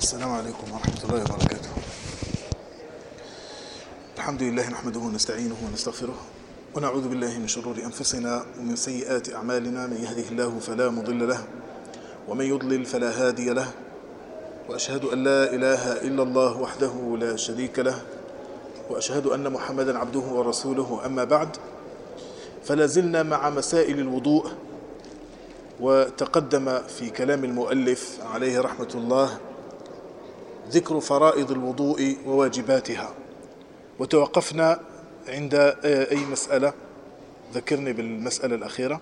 السلام عليكم ورحمة الله وبركاته. الحمد لله نحمده ونستعينه ونستغفره ونعوذ بالله من شرور أنفسنا ومن سيئات أعمالنا. من يهده الله فلا مضل له ومن يضلل فلا هادي له، وأشهد أن لا إله إلا الله وحده لا شريك له، وأشهد أن محمدا عبده ورسوله. أما بعد، فلا زلنا مع مسائل الوضوء، وتقدم في كلام المؤلف عليه رحمة الله ذكر فرائض الوضوء وواجباتها، وتوقفنا عند أي مسألة؟ ذكرني بالمسألة الأخيرة.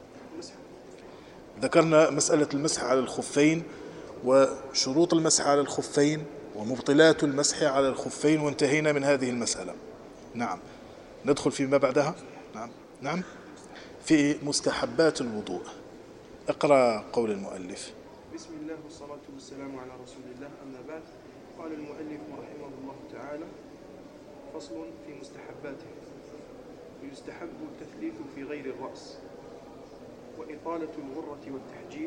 ذكرنا مسألة المسح على الخفين وشروط المسح على الخفين ومبطلات المسح على الخفين، وانتهينا من هذه المسألة. نعم، ندخل فيما بعدها. نعم في مستحبات الوضوء. اقرأ قول المؤلف. بسم الله والصلاة والسلام على رسول الله. أما بعد، قال المؤلف رحمه الله تعالى: فصل في مستحباته. ويستحب التثليث في غير الرأس، وإطالة الغرة والتحجيل،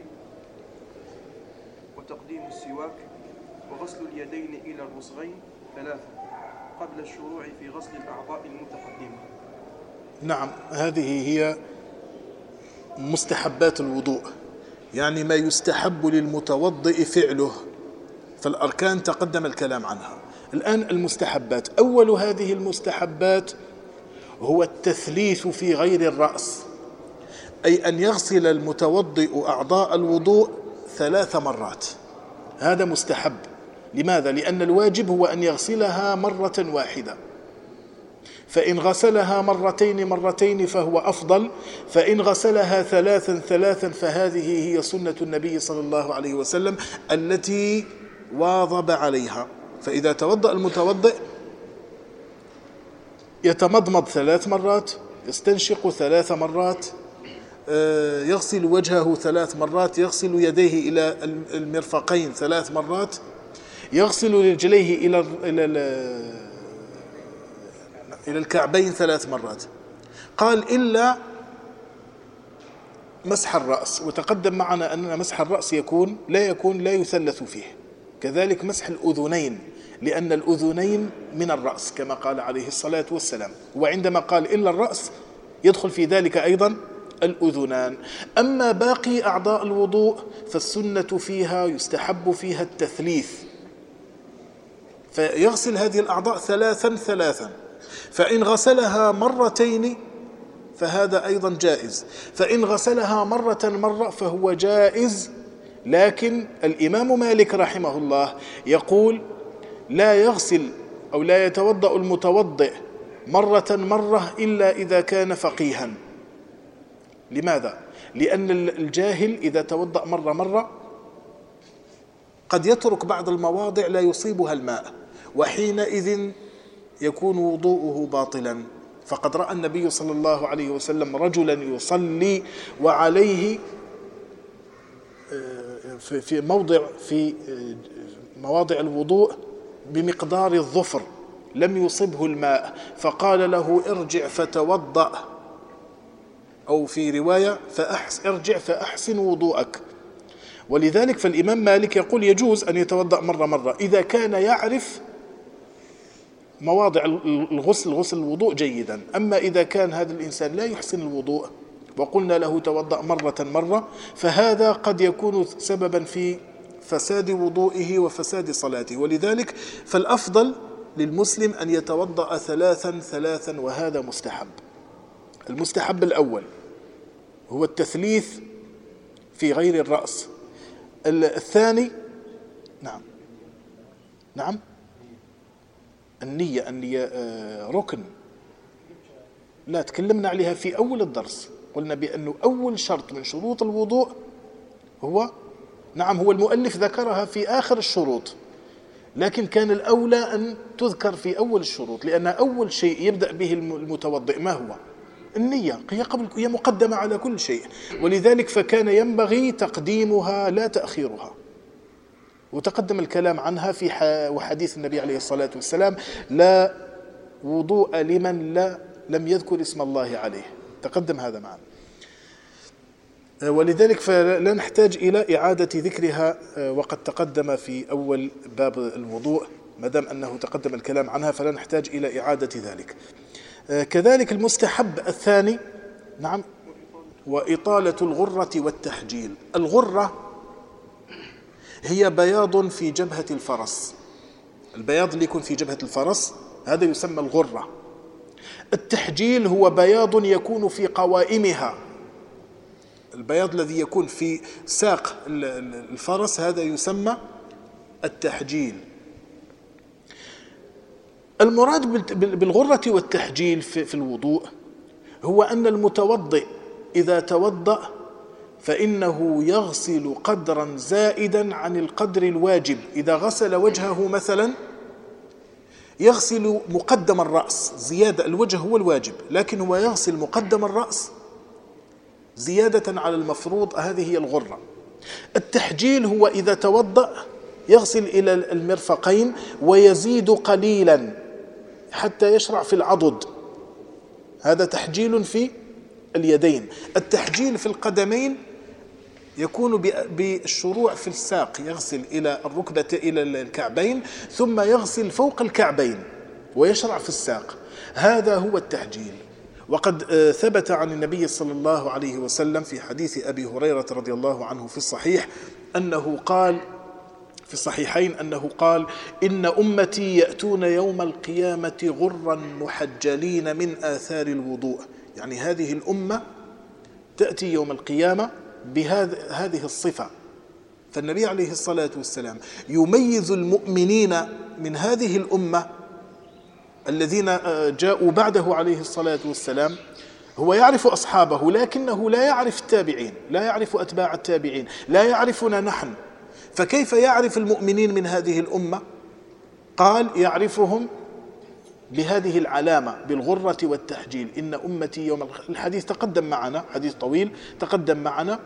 وتقديم السواك، وغسل اليدين إلى الرسغين ثلاثة قبل الشروع في غسل الأعضاء المتقدمة. نعم، هذه هي مستحبات الوضوء، يعني ما يستحب للمتوضئ فعله، فالأركان تقدم الكلام عنها. الآن المستحبات. أول هذه المستحبات هو التثليث في غير الرأس، أي أن يغسل المتوضئ أعضاء الوضوء 3 مرات. هذا مستحب. لماذا؟ لأن الواجب هو أن يغسلها مرة واحدة، فإن غسلها مرتين فهو أفضل، فإن غسلها ثلاثا فهذه هي سنة النبي صلى الله عليه وسلم التي واظب عليها. فإذا توضأ المتوضئ يتمضمض 3 مرات، يستنشق 3 مرات، يغسل وجهه 3 مرات، يغسل يديه إلى المرفقين 3 مرات، يغسل رجليه إلى الكعبين 3 مرات. قال إلا مسح الرأس، وتقدم معنا أن مسح الرأس لا يثلث فيه. كذلك مسح الأذنين، لأن الأذنين من الرأس كما قال عليه الصلاة والسلام، وعندما قال إلا الرأس يدخل في ذلك أيضا الأذنان. أما باقي أعضاء الوضوء فالسنة فيها يستحب فيها التثليث، فيغسل هذه الأعضاء 3 فإن غسلها مرتين فهذا أيضا جائز، فإن غسلها مرة فهو جائز. لكن الإمام مالك رحمه الله يقول لا يغسل أو لا يتوضأ المتوضئ مرة إلا إذا كان فقيها. لماذا؟ لأن الجاهل إذا توضأ مرة قد يترك بعض المواضع لا يصيبها الماء، وحينئذ يكون وضوءه باطلا. فقد رأى النبي صلى الله عليه وسلم رجلا يصلي وعليه في مواضع الوضوء بمقدار الظفر لم يصبه الماء، فقال له ارجع فتوضأ، أو في رواية ارجع فأحسن وضوءك. ولذلك فالإمام مالك يقول يجوز أن يتوضأ مرة إذا كان يعرف مواضع غسل الوضوء جيدا. أما إذا كان هذا الإنسان لا يحسن الوضوء وقلنا له توضأ مرة فهذا قد يكون سببا في فساد وضوئه وفساد صلاته. ولذلك فالأفضل للمسلم أن يتوضأ 3 وهذا مستحب. المستحب الأول هو التثليث في غير الرأس. الثاني نعم النية ركن، لا تكلمنا عليها في أول الدرس. قلنا بأنه أول شرط من شروط الوضوء هو هو المؤلف ذكرها في آخر الشروط، لكن كان الأولى أن تذكر في أول الشروط، لأن أول شيء يبدأ به المتوضئ ما هو؟ النية. هي مقدمة على كل شيء، ولذلك فكان ينبغي تقديمها لا تأخيرها. وتقدم الكلام عنها في وحديث النبي عليه الصلاة والسلام: لا وضوء لمن لم يذكر اسم الله عليه. تقدم هذا معنا. ولذلك فلا نحتاج إلى إعادة ذكرها، وقد تقدم في أول باب الوضوء، ما دام أنه تقدم الكلام عنها فلا نحتاج إلى إعادة ذلك. كذلك المستحب الثاني، نعم، وإطالة الغرة والتحجيل. الغرة هي بياض في جبهة الفرس، البياض اللي يكون في جبهة الفرس هذا يسمى الغرة. التحجيل هو بياض يكون في قوائمها، البياض الذي يكون في ساق الفرس هذا يسمى التحجيل. المراد بالغرة والتحجيل في الوضوء هو أن المتوضئ إذا توضأ فإنه يغسل قدرا زائدا عن القدر الواجب. إذا غسل وجهه مثلا يغسل مقدم الرأس زيادة، الوجه هو الواجب لكن هو يغسل مقدم الرأس زيادة على المفروض، هذه هي الغرة. التحجيل هو إذا توضأ يغسل إلى المرفقين ويزيد قليلا حتى يشرع في العضد، هذا تحجيل في اليدين. التحجيل في القدمين يكون بالشروع في الساق، يغسل إلى الركبة إلى الكعبين ثم يغسل فوق الكعبين ويشرع في الساق، هذا هو التحجيل. وقد ثبت عن النبي صلى الله عليه وسلم في حديث أبي هريرة رضي الله عنه في الصحيح أنه قال في الصحيحين أنه قال: إن أمتي يأتون يوم القيامة غرا محجلين من آثار الوضوء. يعني هذه الأمة تأتي يوم القيامة بهذه الصفة. فالنبي عليه الصلاة والسلام يميز المؤمنين من هذه الأمة الذين جاءوا بعده عليه الصلاة والسلام. هو يعرف أصحابه لكنه لا يعرف التابعين، لا يعرف أتباع التابعين، لا يعرفنا نحن، فكيف يعرف المؤمنين من هذه الأمة؟ قال: يعرفهم بهذه العلامة، بالغرة والتحجيل. إن أمتي يوم الحديث تقدم معنا، حديث طويل تقدم معنا،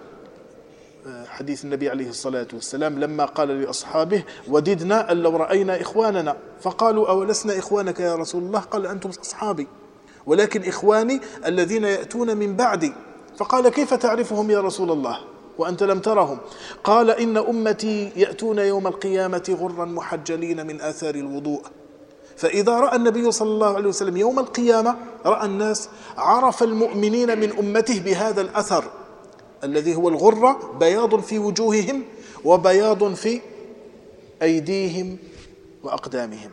حديث النبي عليه الصلاة والسلام لما قال لأصحابه: وددنا أن لو رأينا إخواننا، فقالوا: أولسنا إخوانك يا رسول الله؟ قال: أنتم أصحابي ولكن إخواني الذين يأتون من بعدي. فقال: كيف تعرفهم يا رسول الله وأنت لم ترهم؟ قال: إن أمتي يأتون يوم القيامة غرا محجلين من آثار الوضوء. فإذا رأى النبي صلى الله عليه وسلم يوم القيامة رأى الناس، عرف المؤمنين من أمته بهذا الأثر الذي هو الغرة، بياض في وجوههم وبياض في أيديهم وأقدامهم.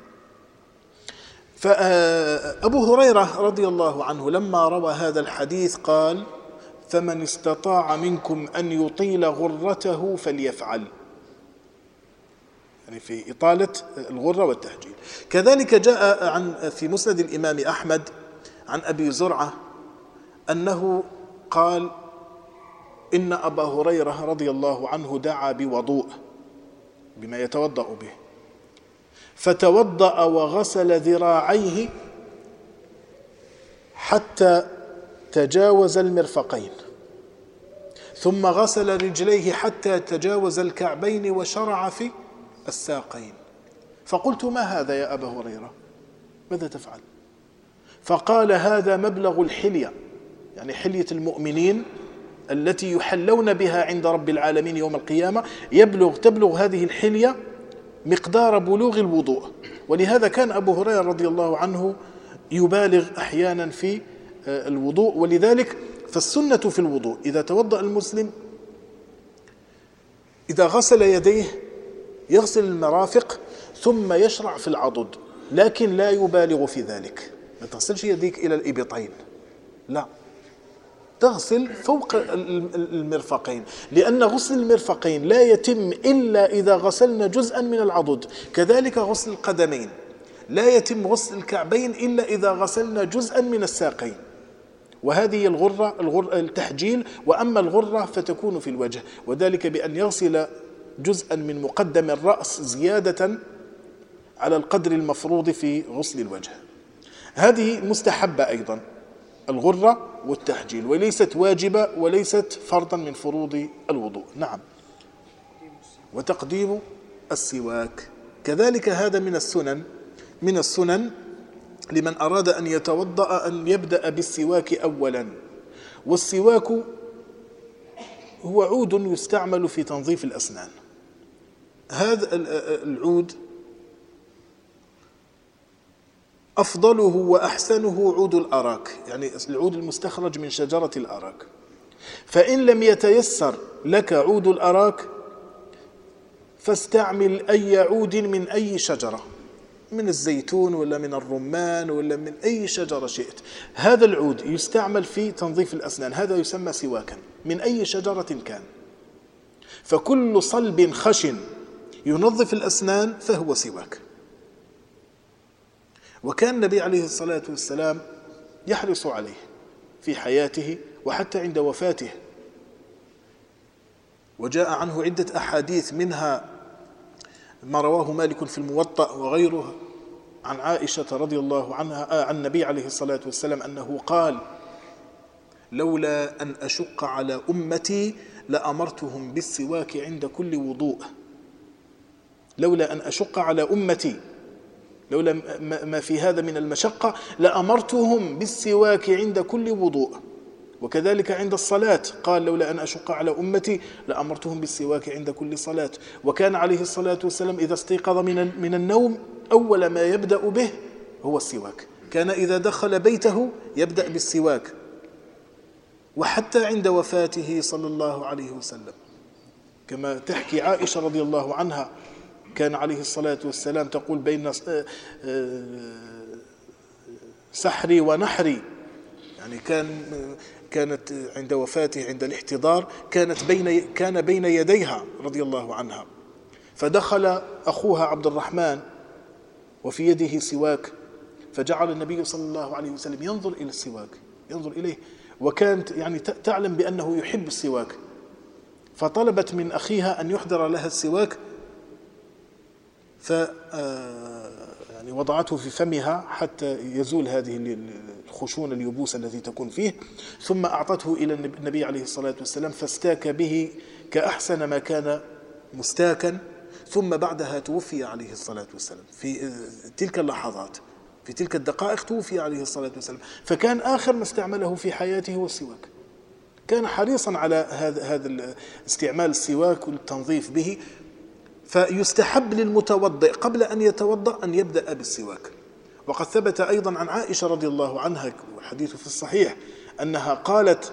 فأبو هريرة رضي الله عنه لما روى هذا الحديث قال: فمن استطاع منكم أن يطيل غرته فليفعل، يعني في إطالة الغرة والتحجيل. كذلك جاء في مسند الإمام أحمد عن أبي زرعة أنه قال: إن أبا هريرة رضي الله عنه دعا بوضوء بما يتوضأ به، فتوضأ وغسل ذراعيه حتى تجاوز المرفقين، ثم غسل رجليه حتى تجاوز الكعبين وشرع في الساقين. فقلت: ما هذا يا أبا هريرة؟ ماذا تفعل؟ فقال: هذا مبلغ الحلية، يعني حلية المؤمنين التي يحلون بها عند رب العالمين يوم القيامة، تبلغ هذه الحلية مقدار بلوغ الوضوء. ولهذا كان أبو هريرة رضي الله عنه يبالغ أحيانا في الوضوء. ولذلك فالسنة في الوضوء إذا توضأ المسلم إذا غسل يديه يغسل المرافق ثم يشرع في العضد، لكن لا يبالغ في ذلك. ما تغسلش يديك إلى الإبطين، لا، تغسل فوق المرفقين، لأن غسل المرفقين لا يتم إلا إذا غسلنا جزءا من العضد. كذلك غسل القدمين لا يتم غسل الكعبين إلا إذا غسلنا جزءا من الساقين. وهذه الغرة التحجيل. وأما الغرة فتكون في الوجه، وذلك بأن يغسل جزءا من مقدم الرأس زيادة على القدر المفروض في غسل الوجه. هذه مستحبة أيضا الغرة والتحجيل، وليست واجبة وليست فرضا من فروض الوضوء. نعم. وتقديم السواك كذلك هذا من السنن لمن أراد أن يتوضأ أن يبدأ بالسواك أولا. والسواك هو عود يستعمل في تنظيف الأسنان. هذا العود أفضله وأحسنه عود الأراك، يعني العود المستخرج من شجرة الأراك. فإن لم يتيسر لك عود الأراك فاستعمل أي عود من أي شجرة، من الزيتون ولا من الرمان ولا من أي شجرة شئت. هذا العود يستعمل في تنظيف الأسنان، هذا يسمى سواكا من أي شجرة كان. فكل صلب خشن ينظف الأسنان فهو سواك. وكان النبي عليه الصلاة والسلام يحرص عليه في حياته وحتى عند وفاته، وجاء عنه عدة أحاديث، منها ما رواه مالك في الموطأ وغيره عن عائشة رضي الله عنها عن النبي عليه الصلاة والسلام أنه قال: لولا أن أشق على أمتي لأمرتهم بالسواك عند كل وضوء. لولا أن أشق على أمتي، لولا ما في هذا من المشقة لأمرتهم بالسواك عند كل وضوء. وكذلك عند الصلاة قال: لولا أن أشق على أمتي لأمرتهم بالسواك عند كل صلاة. وكان عليه الصلاة والسلام إذا استيقظ من النوم أول ما يبدأ به هو السواك، كان إذا دخل بيته يبدأ بالسواك. وحتى عند وفاته صلى الله عليه وسلم كما تحكي عائشة رضي الله عنها، كان عليه الصلاة والسلام تقول: بين سحري ونحري، يعني كانت عند وفاته عند الاحتضار كان بين يديها رضي الله عنها. فدخل أخوها عبد الرحمن وفي يده سواك، فجعل النبي صلى الله عليه وسلم ينظر إلى السواك، ينظر إليه، وكانت يعني تعلم بأنه يحب السواك، فطلبت من أخيها أن يحضر لها السواك، يعني وضعته في فمها حتى يزول هذه الخشونة اليبوس التي تكون فيه، ثم أعطته إلى النبي عليه الصلاة والسلام فاستاك به كأحسن ما كان مستاكا. ثم بعدها توفي عليه الصلاة والسلام، في تلك اللحظات، في تلك الدقائق توفي عليه الصلاة والسلام. فكان آخر ما استعمله في حياته هو السواك، كان حريصا على هذا استعمال السواك والتنظيف به. فيستحب للمتوضئ قبل أن يتوضأ أن يبدأ بالسواك. وقد ثبت أيضا عن عائشة رضي الله عنها والحديث في الصحيح أنها قالت: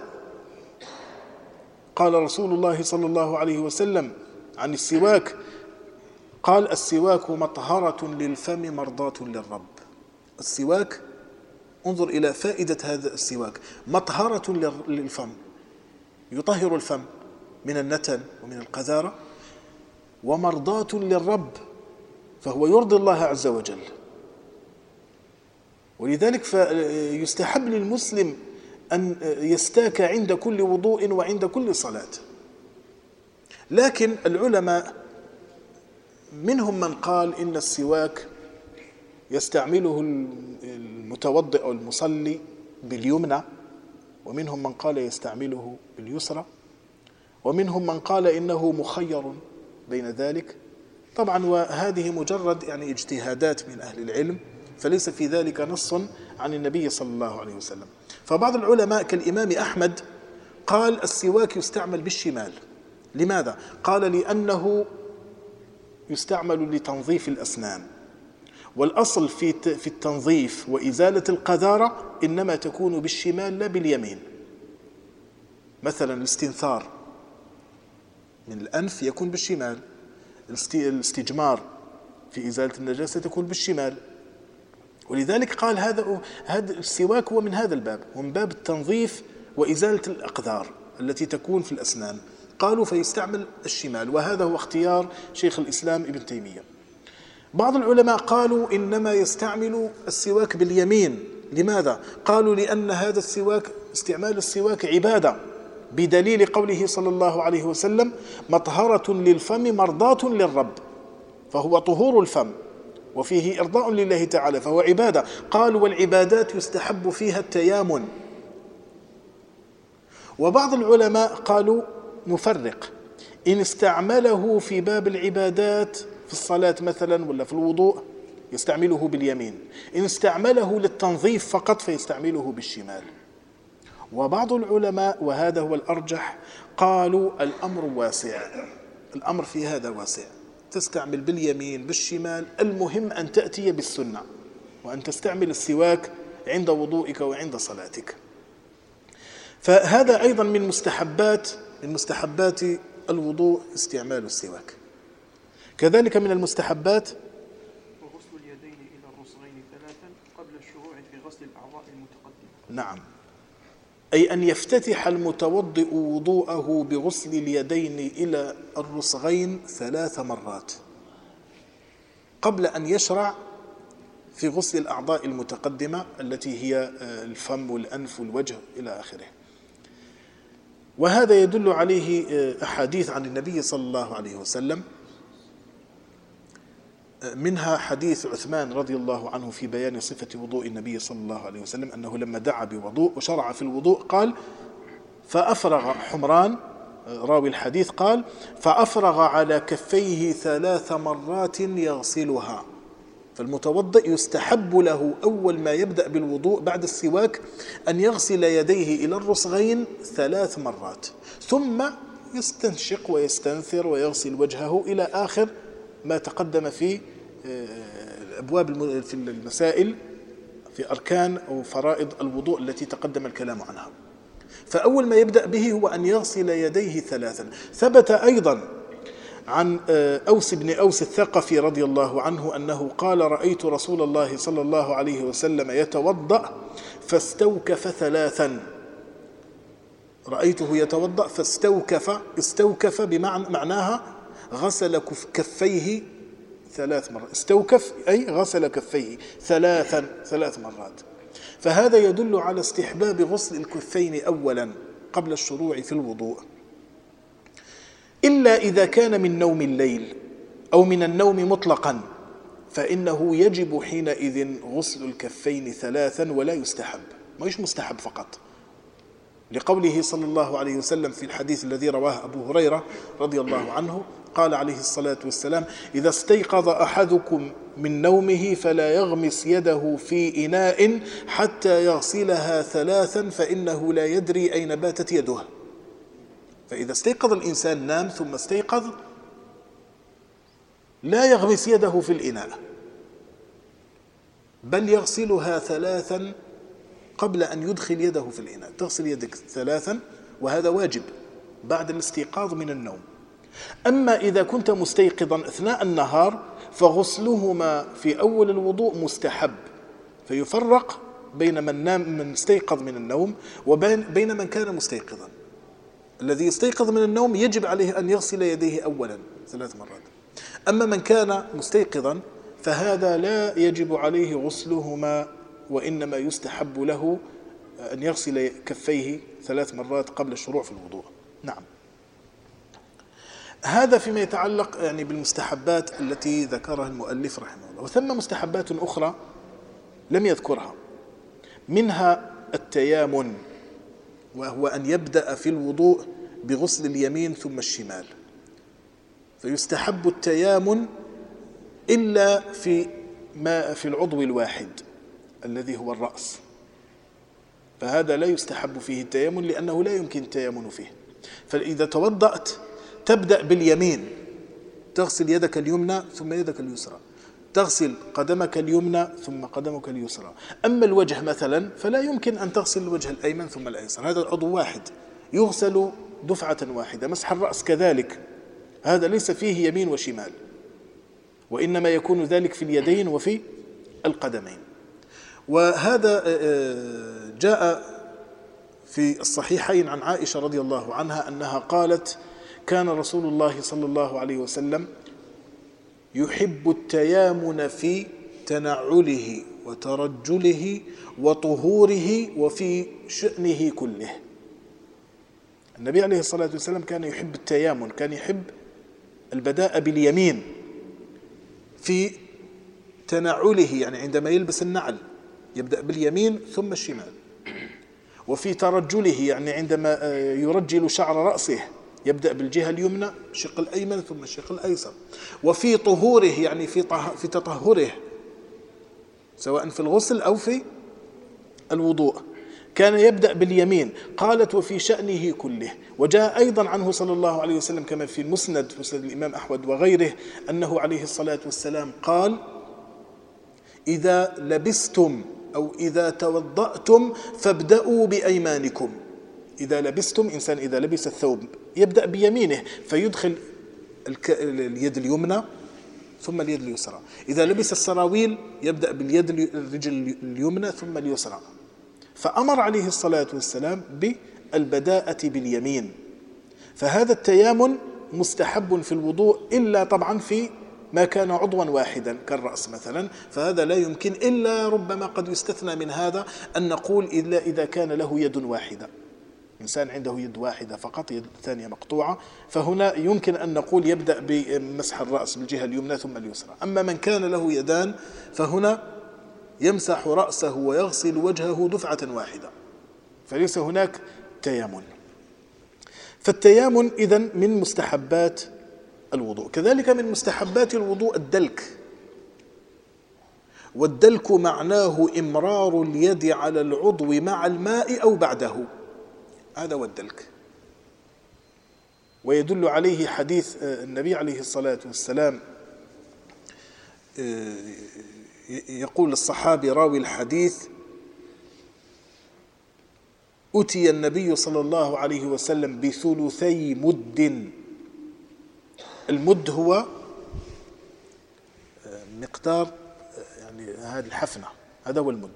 قال رسول الله صلى الله عليه وسلم عن السواك، قال: السواك مطهرة للفم مرضاة للرب. السواك، انظر إلى فائدة هذا السواك، مطهرة للفم، يطهر الفم من النتن ومن القذارة، ومرضاة للرب، فهو يرضي الله عز وجل. ولذلك فيستحب للمسلم أن يستاك عند كل وضوء وعند كل صلاة. لكن العلماء منهم من قال إن السواك يستعمله المتوضئ أو المصلي باليمنى، ومنهم من قال يستعمله باليسرى، ومنهم من قال إنه مخير بين ذلك. طبعا وهذه مجرد يعني اجتهادات من أهل العلم، فليس في ذلك نص عن النبي صلى الله عليه وسلم. فبعض العلماء كالإمام أحمد قال السواك يستعمل بالشمال. لماذا؟ قال: لأنه يستعمل لتنظيف الأسنان، والأصل في التنظيف وإزالة القذارة إنما تكون بالشمال لا باليمين. مثلا الاستنثار من الأنف يكون بالشمال، الاستجمار في إزالة النجاسة تكون بالشمال. ولذلك قال هذا السواك هو من هذا الباب، ومن باب التنظيف وإزالة الأقذار التي تكون في الأسنان، قالوا فيستعمل الشمال، وهذا هو اختيار شيخ الإسلام ابن تيمية. بعض العلماء قالوا إنما يستعمل السواك باليمين. لماذا؟ قالوا لأن هذا السواك، استعمال السواك عبادة، بدليل قوله صلى الله عليه وسلم: مطهرة للفم مرضاة للرب، فهو طهور الفم وفيه إرضاء لله تعالى، فهو عبادة. قالوا: والعبادات يستحب فيها التيامن. وبعض العلماء قالوا نفرق، إن استعمله في باب العبادات في الصلاة مثلا ولا في الوضوء يستعمله باليمين، إن استعمله للتنظيف فقط فيستعمله بالشمال. وبعض العلماء وهذا هو الأرجح قالوا الأمر واسع، الأمر في هذا واسع، تستعمل باليمين بالشمال، المهم أن تأتي بالسنة وأن تستعمل السواك عند وضوئك وعند صلاتك. فهذا أيضا من مستحبات الوضوء استعمال السواك. كذلك من المستحبات وغسل اليدين إلى الرسغين 3 قبل الشروع في غسل الأعضاء المتقدمة. نعم، أي أن يفتتح المتوضئ وضوءه بغسل اليدين إلى الرسغين 3 مرات قبل أن يشرع في غسل الأعضاء المتقدمة التي هي الفم والأنف والوجه إلى آخره. وهذا يدل عليه أحاديث عن النبي صلى الله عليه وسلم، منها حديث عثمان رضي الله عنه في بيان صفة وضوء النبي صلى الله عليه وسلم، أنه لما دعا بوضوء وشرع في الوضوء قال فأفرغ حمران، راوي الحديث قال فأفرغ على كفيه 3 مرات يغسلها. فالمتوضئ يستحب له أول ما يبدأ بالوضوء بعد السواك أن يغسل يديه إلى الرسغين 3 مرات، ثم يستنشق ويستنثر ويغسل وجهه إلى آخر ما تقدم في الأبواب في المسائل في أركان أو فرائض الوضوء التي تقدم الكلام عنها. فأول ما يبدأ به هو أن يغسل يديه 3. ثبت أيضا عن أوس بن أوس الثقفي رضي الله عنه أنه قال رأيت رسول الله صلى الله عليه وسلم يتوضأ فاستوكف 3. رأيته يتوضأ فاستوكف، استوكف بمعناها غسل كفيه 3 مرات، استوكف أي غسل كفيه 3 مرات. فهذا يدل على استحباب غسل الكفين أولا قبل الشروع في الوضوء، إلا إذا كان من نوم الليل أو من النوم مطلقا، فإنه يجب حينئذ غسل الكفين 3 ولا يستحب، مش مستحب فقط، لقوله صلى الله عليه وسلم في الحديث الذي رواه أبو هريرة رضي الله عنه قال عليه الصلاة والسلام إذا استيقظ أحدكم من نومه فلا يغمس يده في إناء حتى يغسلها 3 فإنه لا يدري أين باتت يده. فإذا استيقظ الإنسان نام ثم استيقظ لا يغمس يده في الإناء، بل يغسلها 3 قبل أن يدخل يده في الإناء. تغسل يدك 3 وهذا واجب بعد الاستيقاظ من النوم. أما إذا كنت مستيقظا أثناء النهار فغسلهما في أول الوضوء مستحب، فيفرق بين من استيقظ من النوم وبين من كان مستيقظا. الذي يستيقظ من النوم يجب عليه أن يغسل يديه أولا 3 مرات، أما من كان مستيقظا فهذا لا يجب عليه غسلهما، وإنما يستحب له أن يغسل كفيه 3 مرات قبل الشروع في الوضوء. نعم، هذا فيما يتعلق يعني بالمستحبات التي ذكرها المؤلف رحمه الله. وثم مستحبات أخرى لم يذكرها، منها التيامن، وهو أن يبدأ في الوضوء بغسل اليمين ثم الشمال. فيستحب التيامن إلا في العضو الواحد الذي هو الرأس، فهذا لا يستحب فيه التيامن لأنه لا يمكن التيامن فيه. فإذا توضأت تبدأ باليمين، تغسل يدك اليمنى ثم يدك اليسرى، تغسل قدمك اليمنى ثم قدمك اليسرى. أما الوجه مثلا فلا يمكن أن تغسل الوجه الأيمن ثم الأيسر، هذا العضو واحد يغسل دفعة واحدة. مسح الرأس كذلك، هذا ليس فيه يمين وشمال، وإنما يكون ذلك في اليدين وفي القدمين. وهذا جاء في الصحيحين عن عائشة رضي الله عنها أنها قالت كان رسول الله صلى الله عليه وسلم يحب التيامن في تنعله وترجله وطهوره وفي شأنه كله. النبي عليه الصلاة والسلام كان يحب التيامن، كان يحب البداء باليمين في تنعله، يعني عندما يلبس النعل يبدأ باليمين ثم الشمال، وفي ترجله يعني عندما يرجل شعر رأسه يبدأ بالجهة اليمنى الشق الأيمن ثم الشق الأيسر، وفي طهوره يعني في تطهره سواء في الغسل أو في الوضوء كان يبدأ باليمين. قالت وفي شأنه كله. وجاء أيضا عنه صلى الله عليه وسلم كما في مسند الإمام أحمد وغيره أنه عليه الصلاة والسلام قال: إذا لبستم أو إذا توضأتم فابدأوا بأيمانكم. إذا لبستم، إنسان إذا لبس الثوب يبدأ بيمينه فيدخل اليد اليمنى ثم اليد اليسرى. إذا لبس السراويل يبدأ باليد الرجل اليمنى ثم اليسرى. فأمر عليه الصلاة والسلام بالبداءة باليمين. فهذا التيامن مستحب في الوضوء، إلا طبعا في ما كان عضوا واحدا كالرأس مثلا، فهذا لا يمكن، إلا ربما قد يستثنى من هذا أن نقول إلا إذا كان له يد واحدة، إنسان عنده يد واحدة فقط، يد الثانية مقطوعة، فهنا يمكن أن نقول يبدأ بمسح الرأس بالجهة اليمنى ثم اليسرى. أما من كان له يدان فهنا يمسح رأسه ويغسل وجهه دفعة واحدة، فليس هناك تيامن. فالتيامن إذن من مستحبات الوضوء. كذلك من مستحبات الوضوء الدلك، والدلك معناه إمرار اليد على العضو مع الماء أو بعده، هذا هو الدلك. ويدل عليه حديث النبي عليه الصلاة والسلام، يقول الصحابي راوي الحديث: أتي النبي صلى الله عليه وسلم بثلثي مد. المد هو مقدار يعني هذه الحفنة، هذا هو المد.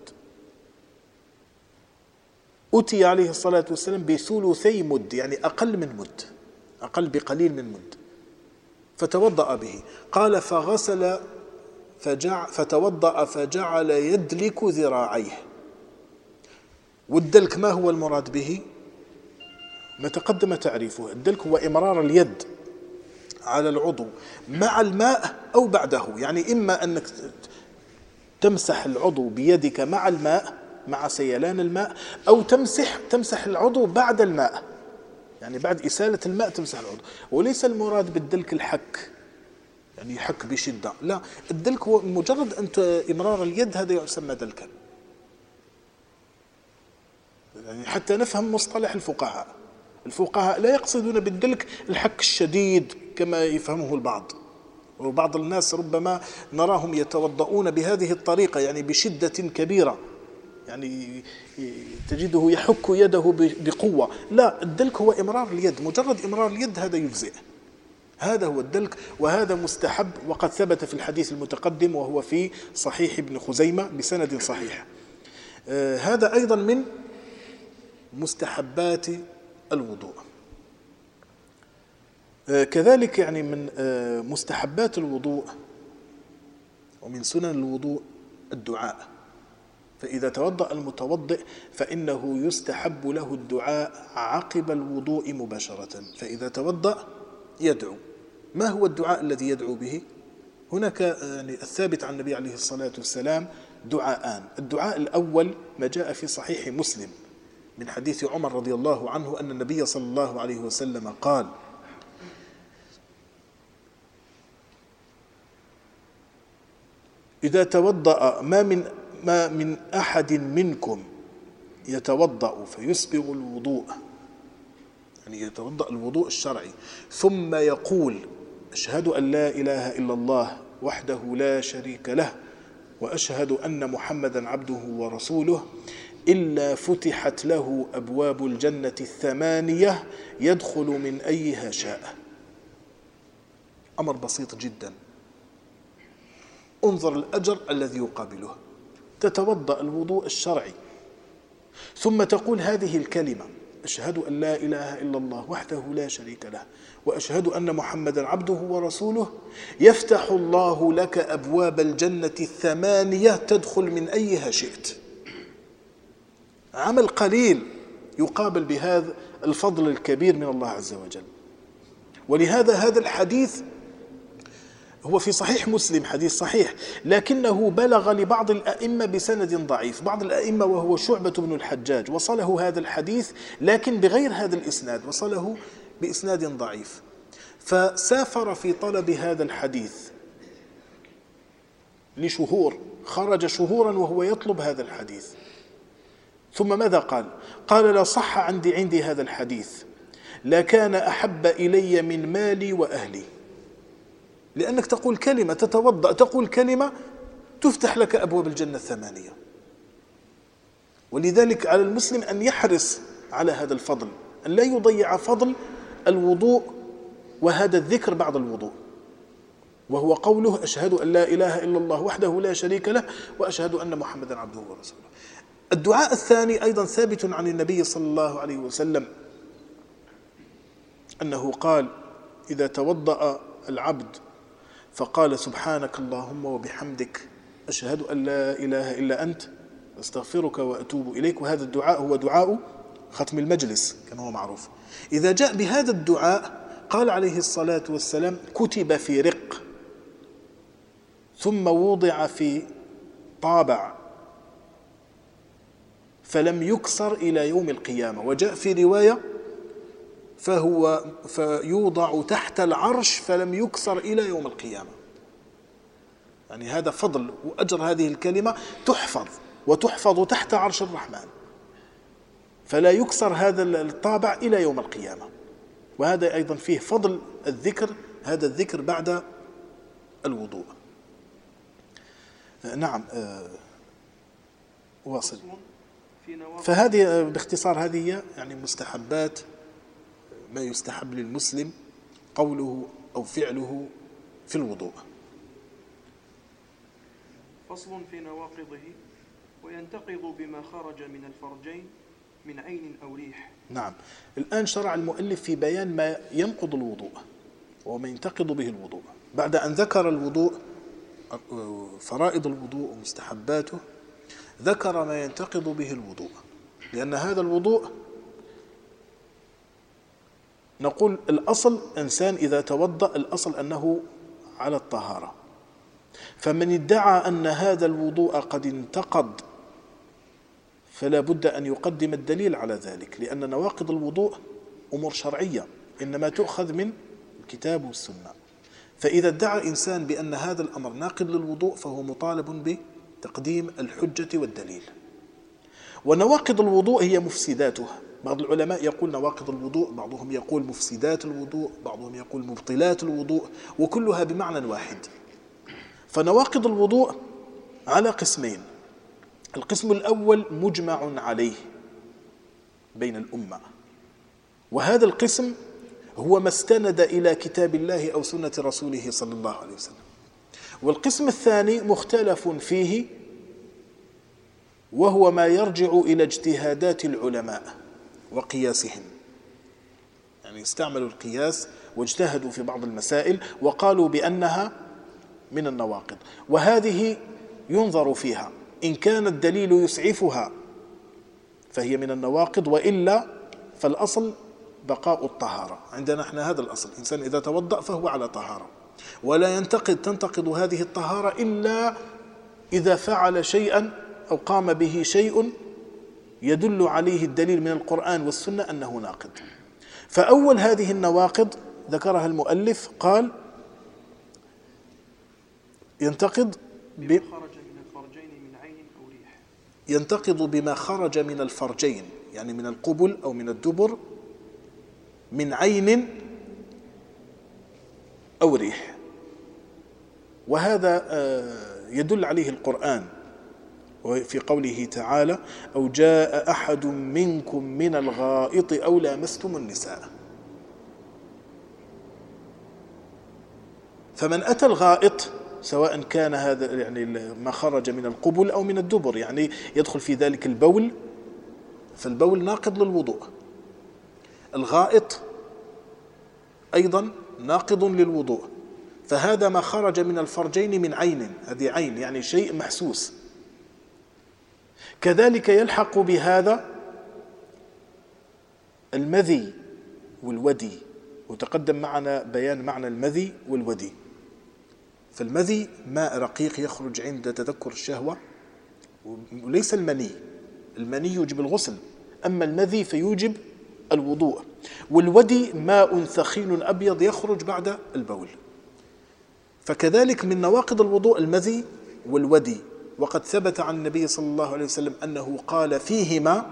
أتي عليه الصلاة والسلام بثلثي مد، يعني أقل من مد، أقل بقليل من مد، فتوضأ به. قال: فغسل فتوضأ فجعل يدلك ذراعيه. والدلك ما هو المراد به؟ ما تقدم تعريفه. الدلك هو إمرار اليد على العضو مع الماء أو بعده، يعني إما أنك تمسح العضو بيدك مع الماء مع سيلان الماء، أو تمسح العضو بعد الماء، يعني بعد إسالة الماء تمسح العضو. وليس المراد بالدلك الحك، يعني يحك بشدة، لا، الدلك هو مجرد أن إمرار اليد، هذا يسمى دلكا. يعني حتى نفهم مصطلح الفقهاء لا يقصدون بالدلك الحك الشديد كما يفهمه البعض، وبعض الناس ربما نراهم يتوضؤون بهذه الطريقة، يعني بشدة كبيرة، يعني تجده يحك يده بقوة. لا، الدلك هو إمرار اليد، مجرد إمرار اليد هذا يجزئ، هذا هو الدلك، وهذا مستحب، وقد ثبت في الحديث المتقدم وهو في صحيح ابن خزيمة بسند صحيح. هذا أيضا من مستحبات الوضوء. كذلك يعني من مستحبات الوضوء ومن سنن الوضوء الدعاء. فإذا توضأ المتوضئ فإنه يستحب له الدعاء عقب الوضوء مباشرة. فإذا توضأ يدعو. ما هو الدعاء الذي يدعو به؟ هناك يعني الثابت عن النبي عليه الصلاة والسلام دعاءان. الدعاء الأول ما جاء في صحيح مسلم من حديث عمر رضي الله عنه أن النبي صلى الله عليه وسلم قال: إذا توضأ ما من أحد منكم يتوضأ فيسبغ الوضوء، يعني يتوضأ الوضوء الشرعي، ثم يقول: أشهد أن لا إله إلا الله وحده لا شريك له وأشهد أن محمدا عبده ورسوله، إلا فتحت له أبواب الجنة 8 يدخل من أيها شاء. أمر بسيط جدا، انظر الأجر الذي يقابله. تتوضأ الوضوء الشرعي ثم تقول هذه الكلمة: أشهد أن لا إله إلا الله وحده لا شريك له وأشهد أن محمدا عبده ورسوله، يفتح الله لك أبواب الجنة 8 تدخل من أيها شئت. عمل قليل يقابل بهذا الفضل الكبير من الله عز وجل. ولهذا هذا الحديث هو في صحيح مسلم، حديث صحيح، لكنه بلغ لبعض الأئمة بسند ضعيف. بعض الأئمة وهو شعبة بن الحجاج وصله هذا الحديث، لكن بغير هذا الإسناد، وصله بإسناد ضعيف. فسافر في طلب هذا الحديث لشهور، خرج شهورا وهو يطلب هذا الحديث، ثم ماذا قال؟ قال: لا صح عندي هذا الحديث لكان أحب إلي من مالي وأهلي. لأنك تقول كلمة، تتوضأ تقول كلمة تفتح لك أبواب الجنة 8. ولذلك على المسلم أن يحرص على هذا الفضل، أن لا يضيع فضل الوضوء وهذا الذكر بعد الوضوء، وهو قوله: أشهد أن لا إله إلا الله وحده لا شريك له وأشهد أن محمدا عبده ورسوله. الدعاء الثاني أيضا ثابت عن النبي صلى الله عليه وسلم أنه قال: إذا توضأ العبد فقال: سبحانك اللهم وبحمدك أشهد أن لا إله إلا أنت أستغفرك وأتوب إليك. وهذا الدعاء هو دعاء ختم المجلس كما هو معروف. إذا جاء بهذا الدعاء قال عليه الصلاة والسلام: كتب في رق ثم وضع في طابع فلم يكسر إلى يوم القيامة. وجاء في رواية: فيوضع تحت العرش فلم يكسر إلى يوم القيامة. يعني هذا فضل وأجر هذه الكلمة، وتحفظ تحت عرش الرحمن، فلا يكسر هذا الطابع إلى يوم القيامة. وهذا أيضا فيه فضل الذكر، هذا الذكر بعد الوضوء. نعم، واصل. فهذه باختصار هذه يعني مستحبات ما يستحب للمسلم قوله أو فعله في الوضوء. فصل في نواقضه: وينتقض بما خرج من الفرجين من عين أو ريح. نعم، الآن شرع المؤلف في بيان ما ينقض الوضوء وما ينتقض به الوضوء. بعد أن ذكر الوضوء، فرائض الوضوء ومستحباته، ذكر ما ينتقض به الوضوء. لأن هذا الوضوء نقول الأصل إنسان إذا توضأ الأصل أنه على الطهارة، فمن ادعى أن هذا الوضوء قد انتقض فلا بد أن يقدم الدليل على ذلك، لأن نواقض الوضوء أمور شرعية إنما تؤخذ من الكتاب والسنة. فإذا ادعى إنسان بأن هذا الأمر ناقض للوضوء فهو مطالب بتقديم الحجة والدليل. ونواقض الوضوء هي مفسداته. بعض العلماء يقول نواقض الوضوء، بعضهم يقول مفسدات الوضوء، بعضهم يقول مبطلات الوضوء، وكلها بمعنى واحد. فنواقض الوضوء على قسمين: القسم الأول مجمع عليه بين الأمة، وهذا القسم هو ما استند إلى كتاب الله أو سنة رسوله صلى الله عليه وسلم. والقسم الثاني مختلف فيه، وهو ما يرجع إلى اجتهادات العلماء وقياسهم. يعني استعملوا القياس واجتهدوا في بعض المسائل وقالوا بأنها من النواقض، وهذه ينظر فيها، إن كان الدليل يسعفها فهي من النواقض، وإلا فالأصل بقاء الطهارة. عندنا احنا هذا الأصل: إنسان إذا توضأ فهو على طهارة، ولا تنتقض هذه الطهارة إلا إذا فعل شيئا أو قام به شيء يدل عليه الدليل من القرآن والسنة أنه ناقض. فأول هذه النواقض ذكرها المؤلف، قال: ينتقض بما خرج من الفرجين من عين أو ريح. ينتقض بما خرج من الفرجين، يعني من القبل أو من الدبر، من عين أو ريح. وهذا يدل عليه القرآن في قوله تعالى: أو جاء أحد منكم من الغائط أو لامستم النساء. فمن أتى الغائط سواء كان هذا يعني ما خرج من القبل أو من الدبر، يعني يدخل في ذلك البول، فالبول ناقض للوضوء. الغائط أيضا ناقض للوضوء. فهذا ما خرج من الفرجين من عين، هذه عين يعني شيء محسوس. كذلك يلحق بهذا المذي والودي، وتقدم معنا بيان معنى المذي والودي. فالمذي ماء رقيق يخرج عند تذكر الشهوة، وليس المني. المني يوجب الغسل، أما المذي فيوجب الوضوء. والودي ماء ثخين أبيض يخرج بعد البول. فكذلك من نواقض الوضوء المذي والودي. وقد ثبت عن النبي صلى الله عليه وسلم أنه قال فيهما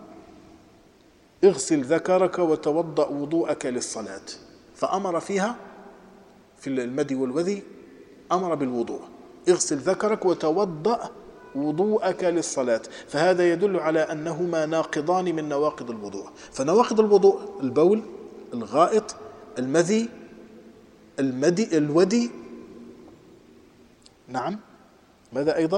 اغسل ذكرك وتوضأ وضوءك للصلاة، فأمر فيها في المدي والوذي أمر بالوضوء، اغسل ذكرك وتوضأ وضوءك للصلاة، فهذا يدل على أنهما ناقضان من نواقض الوضوء. فنواقض الوضوء البول، الغائط، المذي، الودي، نعم، ماذا أيضا؟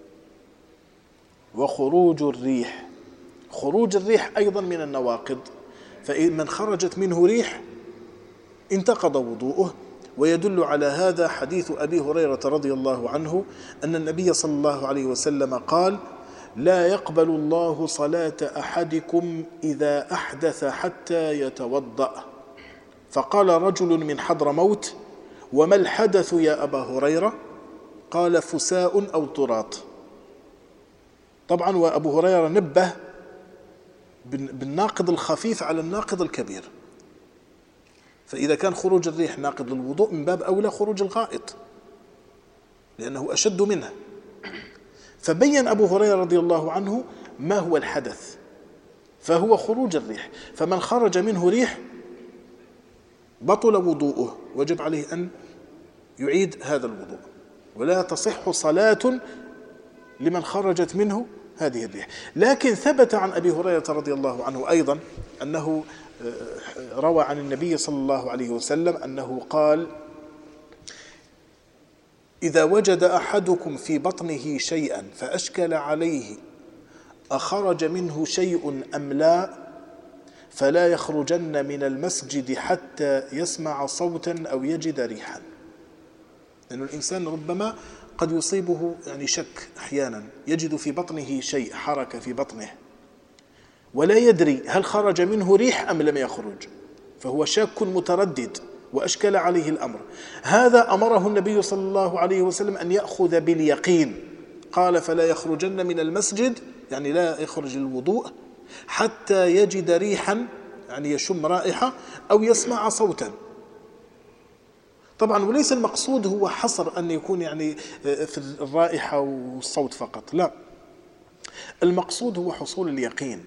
وخروج الريح. خروج الريح أيضا من النواقض، فمن خرجت منه ريح انتقض وضوءه. ويدل على هذا حديث أبي هريرة رضي الله عنه أن النبي صلى الله عليه وسلم قال: لا يقبل الله صلاة أحدكم إذا أحدث حتى يتوضأ. فقال رجل من حضرموت: وما الحدث يا أبا هريرة؟ قال: فساء أو طراط. طبعا وأبو هريرة نبه بالناقض الخفيف على الناقض الكبير، فإذا كان خروج الريح ناقض للوضوء من باب أولى خروج الغائط لأنه أشد منه. فبين أبو هريرة رضي الله عنه ما هو الحدث، فهو خروج الريح، فمن خرج منه ريح بطل وضوءه، وجب عليه أن يعيد هذا الوضوء، ولا تصح صلاة لمن خرجت منه هذه الريح. لكن ثبت عن أبي هريرة رضي الله عنه أيضا أنه روى عن النبي صلى الله عليه وسلم أنه قال: إذا وجد أحدكم في بطنه شيئا فأشكل عليه أخرج منه شيء أم لا فلا يخرجن من المسجد حتى يسمع صوتا أو يجد ريحا. لأن الإنسان ربما قد يصيبه شك أحيانا، يجد في بطنه شيء، حركة في بطنه، ولا يدري هل خرج منه ريح أم لم يخرج، فهو شاك متردد وأشكل عليه الأمر. هذا أمره النبي صلى الله عليه وسلم أن يأخذ باليقين، قال: فلا يخرجن من المسجد، لا يخرج الوضوء حتى يجد ريحا، يشم رائحة أو يسمع صوتا. طبعا وليس المقصود هو حصر أن يكون في الرائحة والصوت فقط، لا، المقصود هو حصول اليقين.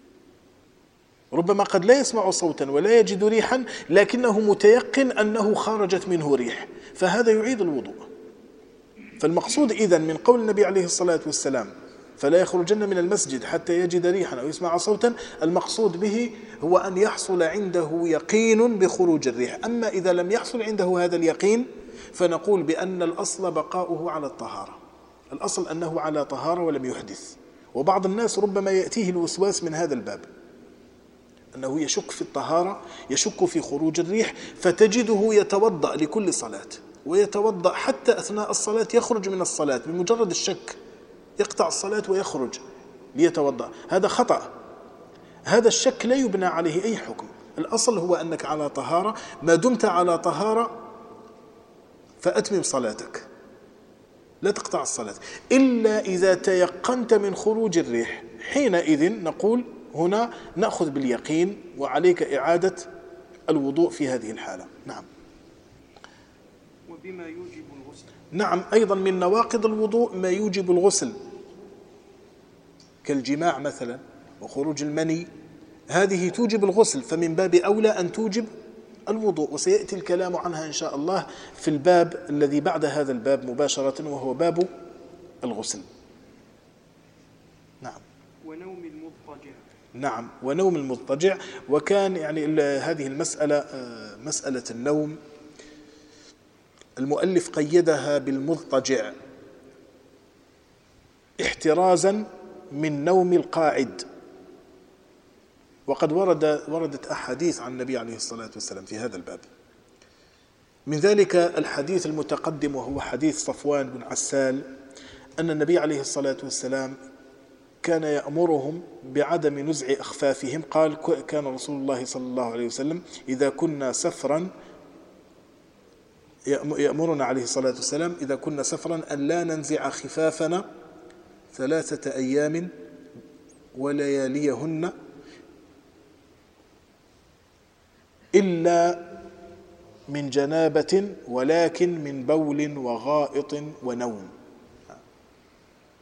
ربما قد لا يسمع صوتا ولا يجد ريحا لكنه متيقن أنه خرجت منه ريح، فهذا يعيد الوضوء. فالمقصود إذن من قول النبي عليه الصلاة والسلام: فلا يخرجن من المسجد حتى يجد ريحا أو يسمع صوتا، المقصود به هو أن يحصل عنده يقين بخروج الريح. أما إذا لم يحصل عنده هذا اليقين فنقول بأن الأصل بقاؤه على الطهارة، الأصل أنه على طهارة ولم يحدث. وبعض الناس ربما يأتيه الوسواس من هذا الباب، أنه يشك في الطهارة، يشك في خروج الريح، فتجده يتوضأ لكل صلاة، ويتوضأ حتى أثناء الصلاة، يخرج من الصلاة بمجرد الشك، يقطع الصلاة ويخرج ليتوضأ. هذا خطأ، هذا الشك لا يبنى عليه أي حكم. الأصل هو أنك على طهارة، ما دمت على طهارة فأتمم صلاتك، لا تقطع الصلاة إلا إذا تيقنت من خروج الريح، حينئذ نقول هنا نأخذ باليقين وعليك إعادة الوضوء في هذه الحالة. نعم. وبما يوجب الغسل. نعم، أيضا من نواقض الوضوء ما يوجب الغسل كالجماع مثلا وخروج المني، هذه توجب الغسل، فمن باب أولى أن توجب الوضوء، وسيأتي الكلام عنها إن شاء الله في الباب الذي بعد هذا الباب مباشرة، وهو باب الغسل. نعم. ونوم المضطجع. نعم، ونوم المضطجع. وكان هذه المسألة مسألة النوم المؤلف قيدها بالمضطجع احترازا من نوم القاعد، وقد وردت أحاديث عن النبي عليه الصلاة والسلام في هذا الباب. من ذلك الحديث المتقدم وهو حديث صفوان بن عسال أن النبي عليه الصلاة والسلام كان يأمرهم بعدم نزع أخفافهم. قال: كان رسول الله صلى الله عليه وسلم إذا كنا سفرا يأمرنا عليه الصلاة والسلام إذا كنا سفرا أن لا ننزع خفافنا 3 أيام ولياليهن إلا من جنابة ولكن من بول وغائط ونوم.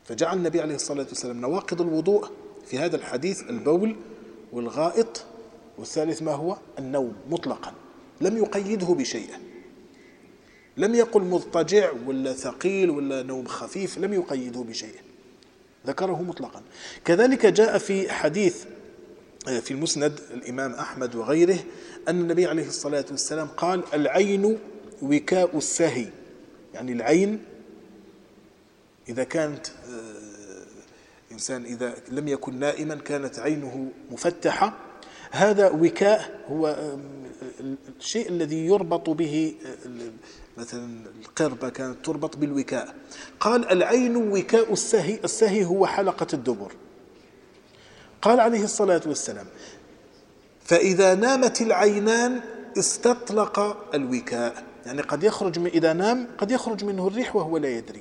فجعل النبي عليه الصلاة والسلام نواقض الوضوء في هذا الحديث البول والغائط، والثالث ما هو؟ النوم مطلقا، لم يقيده بشيء، لم يقل مضطجع ولا ثقيل ولا نوم خفيف، لم يقيده بشيء، ذكره مطلقا. كذلك جاء في حديث في المسند الإمام أحمد وغيره أن النبي عليه الصلاة والسلام قال: العين وكاء السهي، يعني العين إذا كانت إنسان إذا لم يكن نائما كانت عينه مفتحة، هذا وكاء، هو الشيء الذي يربط به، مثلا القربة كانت تربط بالوكاء. قال: العين وكاء السهي، السهي هو حلقة الدبر. قال عليه الصلاة والسلام: فإذا نامت العينان استطلق الوكاء، يعني قد يخرج إذا نام قد يخرج منه الريح وهو لا يدري.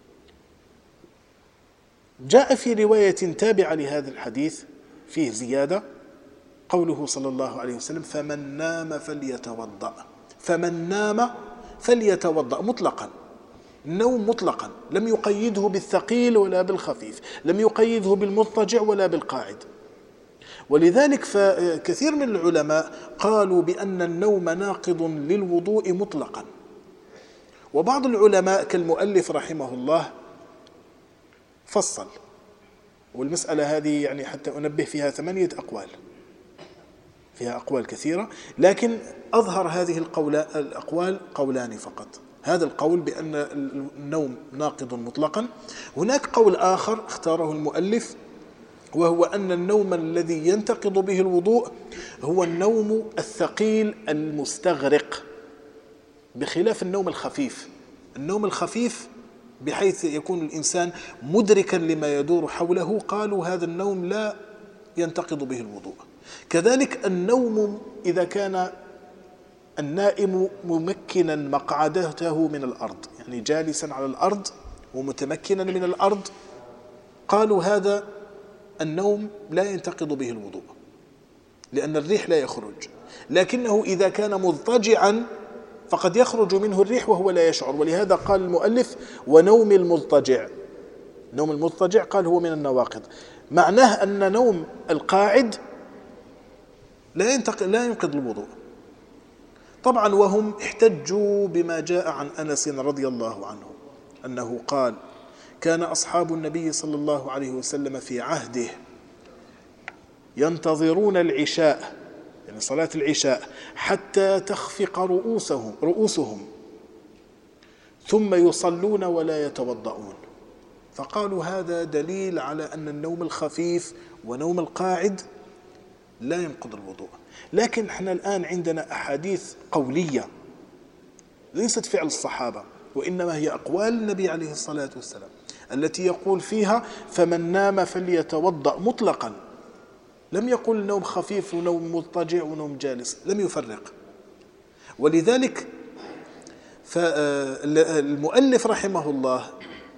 جاء في رواية تابعة لهذا الحديث فيه زيادة، قوله صلى الله عليه وسلم: فمن نام فليتوضأ. فمن نام فليتوضأ مطلقا، النوم مطلقا، لم يقيده بالثقيل ولا بالخفيف، لم يقيده بالمضطجع ولا بالقاعد. ولذلك فكثير من العلماء قالوا بأن النوم ناقض للوضوء مطلقا، وبعض العلماء كالمؤلف رحمه الله فصل، والمسألة هذه يعني حتى أنبه فيها 8 أقوال، فيها أقوال كثيرة، لكن أظهر هذه الأقوال قولان فقط. هذا القول بأن النوم ناقض مطلقا. هناك قول آخر اختاره المؤلف، وهو أن النوم الذي ينتقض به الوضوء هو النوم الثقيل المستغرق، بخلاف النوم الخفيف. النوم الخفيف بحيث يكون الإنسان مدركا لما يدور حوله، قالوا هذا النوم لا ينتقض به الوضوء. كذلك النوم إذا كان النائم ممكنا مقعدته من الأرض، يعني جالسا على الأرض ومتمكنا من الأرض، قالوا هذا النوم لا ينتقض به الوضوء لأن الريح لا يخرج. لكنه إذا كان مضطجعا فقد يخرج منه الريح وهو لا يشعر، ولهذا قال المؤلف: ونوم المضطجع. نوم المضطجع قال هو من النواقض، معناه أن نوم القاعد لا ينقض الوضوء. طبعا وهم احتجوا بما جاء عن أنس رضي الله عنه أنه قال: كان أصحاب النبي صلى الله عليه وسلم في عهده ينتظرون العشاء، يعني صلاة العشاء، حتى تخفق رؤوسهم ثم يصلون ولا يتوضؤون. فقالوا هذا دليل على أن النوم الخفيف ونوم القاعد لا ينقض الوضوء. لكن احنا الآن عندنا أحاديث قولية ليست فعل الصحابة، وإنما هي أقوال النبي عليه الصلاة والسلام التي يقول فيها: فمن نام فليتوضأ مطلقا، لم يقل نوم خفيف ونوم مضطجع ونوم جالس، لم يفرق. ولذلك فالمؤلف رحمه الله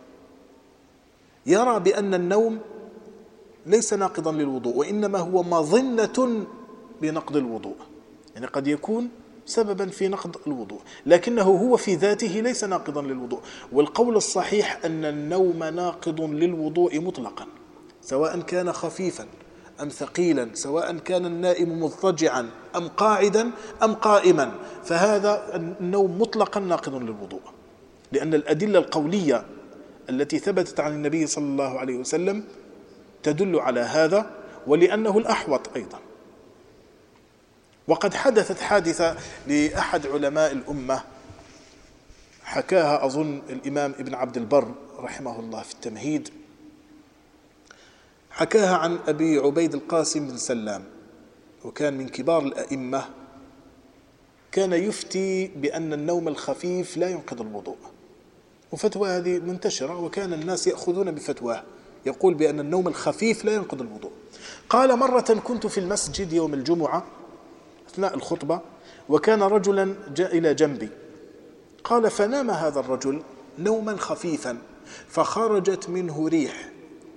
يرى بأن النوم ليس ناقضا للوضوء، وإنما هو مظنة لنقض الوضوء، يعني قد يكون سببا في نقض الوضوء، لكنه هو في ذاته ليس ناقضا للوضوء. والقول الصحيح أن النوم ناقض للوضوء مطلقا، سواء كان خفيفا أم ثقيلا، سواء كان النائم مضطجعا أم قاعدا أم قائما، فهذا النوم مطلقا ناقض للوضوء، لأن الأدلة القولية التي ثبتت عن النبي صلى الله عليه وسلم تدل على هذا، ولأنه الأحوط أيضا. وقد حدثت حادثة لأحد علماء الأمة حكاها أظن الإمام ابن عبد البر رحمه الله في التمهيد، حكاها عن أبي عبيد القاسم بن سلام، وكان من كبار الأئمة، كان يفتي بأن النوم الخفيف لا ينقض الوضوء، وفتوى هذه منتشرة، وكان الناس يأخذون بفتواه، يقول بأن النوم الخفيف لا ينقض الوضوء. قال: مرة كنت في المسجد يوم الجمعة أثناء الخطبة، وكان رجلا جاء إلى جنبي، قال: فنام هذا الرجل نوما خفيفا فخرجت منه ريح،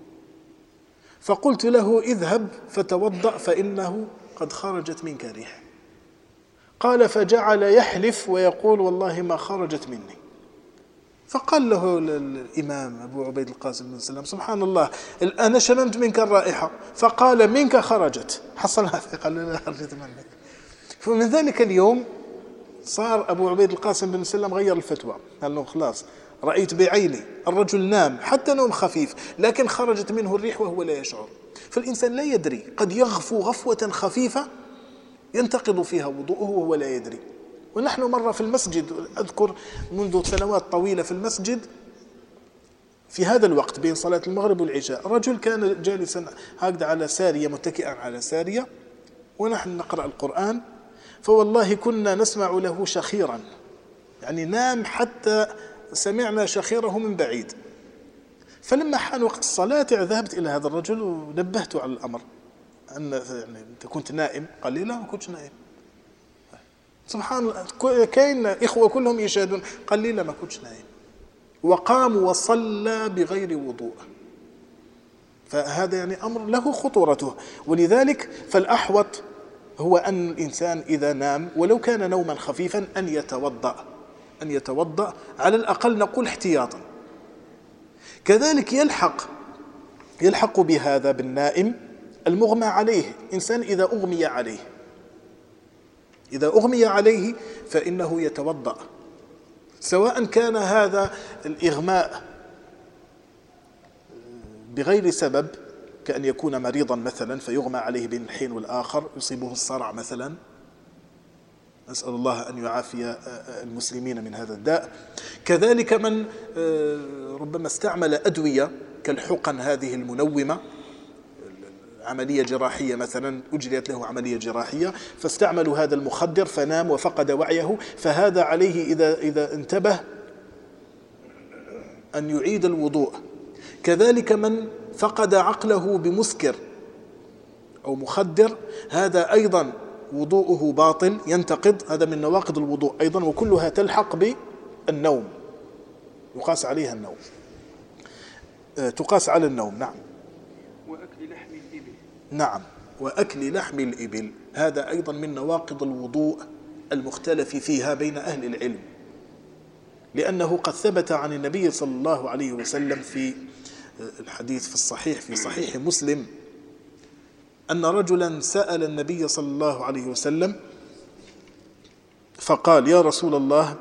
فقلت له: اذهب فتوضأ فإنه قد خرجت منك ريح. قال: فجعل يحلف ويقول: والله ما خرجت مني. فقال له الإمام أبو عبيد القاسم بن سلام: سبحان الله، أنا شممت منك الرائحة. فقال: منك خرجت. حصلها في، قال لا خرجت منك. فمن ذلك اليوم صار أبو عبيد القاسم بن سلام غير الفتوى، قال له: خلاص، رأيت بعيني الرجل نام حتى نوم خفيف لكن خرجت منه الريح وهو لا يشعر. فالإنسان لا يدري، قد يغفو غفوة خفيفة ينتقض فيها وضوءه وهو لا يدري. ونحن مرة في المسجد، أذكر منذ سنوات طويلة في المسجد في هذا الوقت بين صلاة المغرب والعشاء، رجل كان جالسا هكذا على سارية، متكئا على سارية، ونحن نقرأ القرآن، فوالله كنا نسمع له شخيرا، يعني نام حتى سمعنا شخيره من بعيد. فلما حان وقت الصلاة ذهبت إلى هذا الرجل ونبهته على الأمر، أن يعني أنت كنت نائم؟ قال لي: لا، ما كنتش نائم. سبحان الله، كاين إخوة كلهم يشاهدون. قال لي: لا، ما كنتش نائم. وقام وصلى بغير وضوء. فهذا يعني أمر له خطورته. ولذلك فالأحوط هو أن الإنسان إذا نام ولو كان نوما خفيفا أن يتوضأ على الأقل، نقول احتياطا. كذلك يلحق بهذا بالنائم المغمى عليه. إنسان إذا أغمي عليه فإنه يتوضأ، سواء كان هذا الإغماء بغير سبب، كأن يكون مريضا مثلا فيغمى عليه بين الحين والآخر، يصيبه الصرع مثلا، نسأل الله أن يعافي المسلمين من هذا الداء. كذلك من ربما استعمل أدوية كالحقن هذه المنومة، عملية جراحية مثلا، أجريت له عملية جراحية فاستعملوا هذا المخدر فنام وفقد وعيه، فهذا عليه إذا انتبه أن يعيد الوضوء. كذلك من فقد عقله بمسكر أو مخدر، هذا أيضا وضوءه باطل ينتقض، هذا من نواقض الوضوء أيضا، وكلها تلحق بالنوم، يقاس عليها النوم، تقاس على النوم. نعم. وأكل لحم الإبل. نعم، وأكل لحم الإبل، هذا أيضا من نواقض الوضوء المختلف فيها بين أهل العلم، لأنه قد ثبت عن النبي صلى الله عليه وسلم في الحديث في صحيح مسلم أن رجلا سأل النبي صلى الله عليه وسلم فقال: يا رسول الله،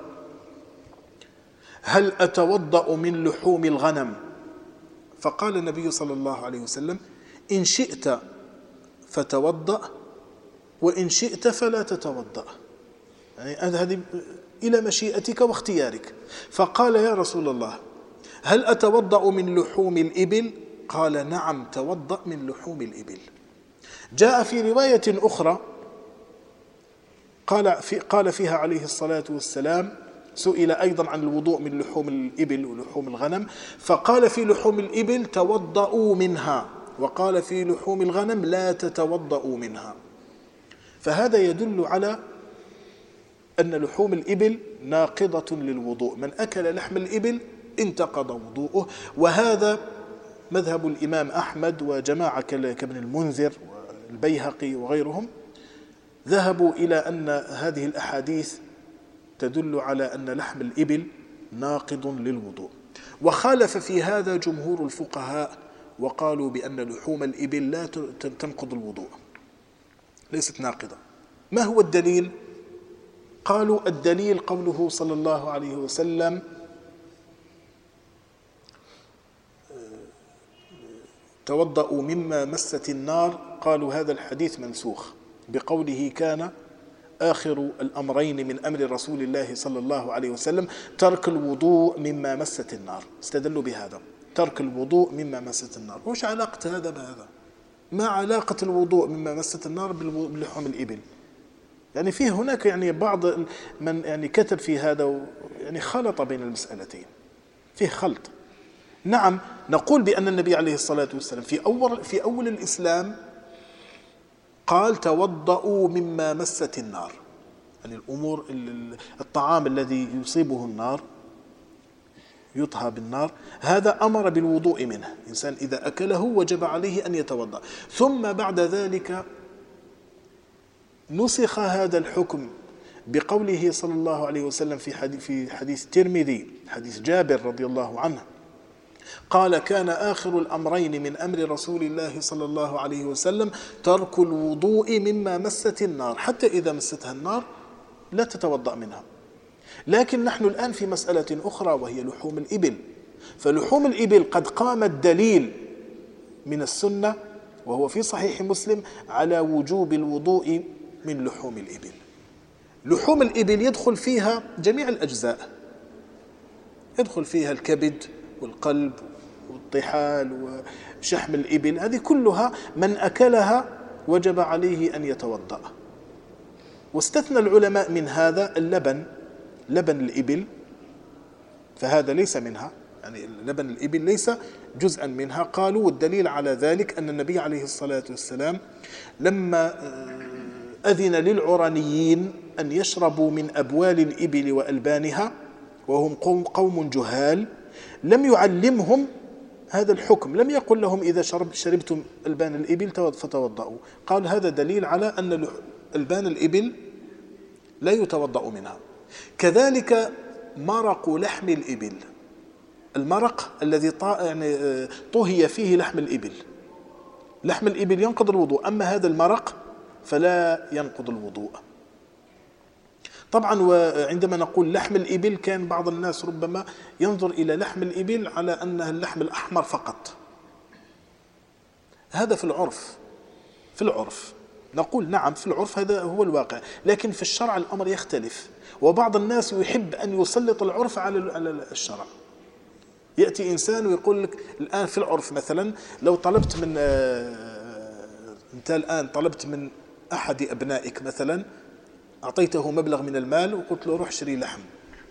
هل أتوضأ من لحوم الغنم؟ فقال النبي صلى الله عليه وسلم: إن شئت فتوضأ، وإن شئت فلا تتوضأ، يعني هذه إلى مشيئتك واختيارك. فقال: يا رسول الله، هل أتوضأ من لحوم الإبل؟ قال: نعم، توضأ من لحوم الإبل. جاء في رواية أخرى قال فيها عليه الصلاة والسلام، سئل أيضا عن الوضوء من لحوم الإبل ولحوم الغنم، فقال في لحوم الإبل: توضأوا منها، وقال في لحوم الغنم: لا تتوضأوا منها. فهذا يدل على أن لحوم الإبل ناقضة للوضوء، من أكل لحم الإبل انتقض وضوءه. وهذا مذهب الإمام أحمد وجماعة كابن المنذر والبيهقي وغيرهم، ذهبوا إلى أن هذه الأحاديث تدل على أن لحم الإبل ناقض للوضوء. وخالف في هذا جمهور الفقهاء وقالوا بأن لحوم الإبل لا تنقض الوضوء، ليست ناقضة. ما هو الدليل؟ قالوا الدليل قوله صلى الله عليه وسلم: توضأوا مما مست النار. قالوا هذا الحديث منسوخ بقوله: كان آخر الأمرين من أمر رسول الله صلى الله عليه وسلم ترك الوضوء مما مست النار. استدلوا بهذا، ترك الوضوء مما مست النار. وش علاقة هذا بهذا؟ ما علاقة الوضوء مما مست النار بلحوم الإبل؟ يعني فيه هناك يعني بعض من يعني كتب في هذا يعني خلط بين المسألتين، فيه خلط. نعم، نقول بأن النبي عليه الصلاة والسلام في أول الإسلام قال: توضأوا مما مست النار، يعني الأمور الطعام الذي يصيبه النار يطهى بالنار، هذا أمر بالوضوء منه. الإنسان إذا أكله وجب عليه أن يتوضأ. ثم بعد ذلك نسخ هذا الحكم بقوله صلى الله عليه وسلم في حديث الترمذي، حديث جابر رضي الله عنه، قال: كان آخر الأمرين من أمر رسول الله صلى الله عليه وسلم ترك الوضوء مما مست النار، حتى إذا مستها النار لا تتوضأ منها. لكن نحن الآن في مسألة أخرى وهي لحوم الإبل. فلحوم الإبل قد قام الدليل من السنة وهو في صحيح مسلم على وجوب الوضوء من لحوم الإبل. لحوم الإبل يدخل فيها جميع الأجزاء، يدخل فيها الكبد والقلب والطحال وشحم الإبل، هذه كلها من أكلها وجب عليه أن يتوضأ. واستثنى العلماء من هذا اللبن، لبن الإبل، فهذا ليس منها، يعني لبن الإبل ليس جزءا منها. قالوا والدليل على ذلك أن النبي عليه الصلاة والسلام لما أذن للعرانيين أن يشربوا من أبوال الإبل وألبانها وهم قوم جهال، لم يعلمهم هذا الحكم، لم يقل لهم إذا شربتم ألبان الإبل فتوضأوا. قال هذا دليل على أن ألبان الإبل لا يتوضأ منها. كذلك مرق لحم الإبل، المرق الذي طهي فيه لحم الإبل، لحم الإبل ينقض الوضوء، أما هذا المرق فلا ينقض الوضوء. طبعا وعندما نقول لحم الإبل كان بعض الناس ربما ينظر إلى لحم الإبل على أنها اللحم الأحمر فقط، هذا في العرف، في العرف نقول نعم في العرف هذا هو الواقع، لكن في الشرع الأمر يختلف، وبعض الناس يحب أن يسلط العرف على الشرع. يأتي إنسان ويقول لك الآن في العرف مثلا لو طلبت من أنت الآن طلبت من أحد أبنائك مثلا، أعطيته مبلغ من المال وقلت له روح اشتري لحم،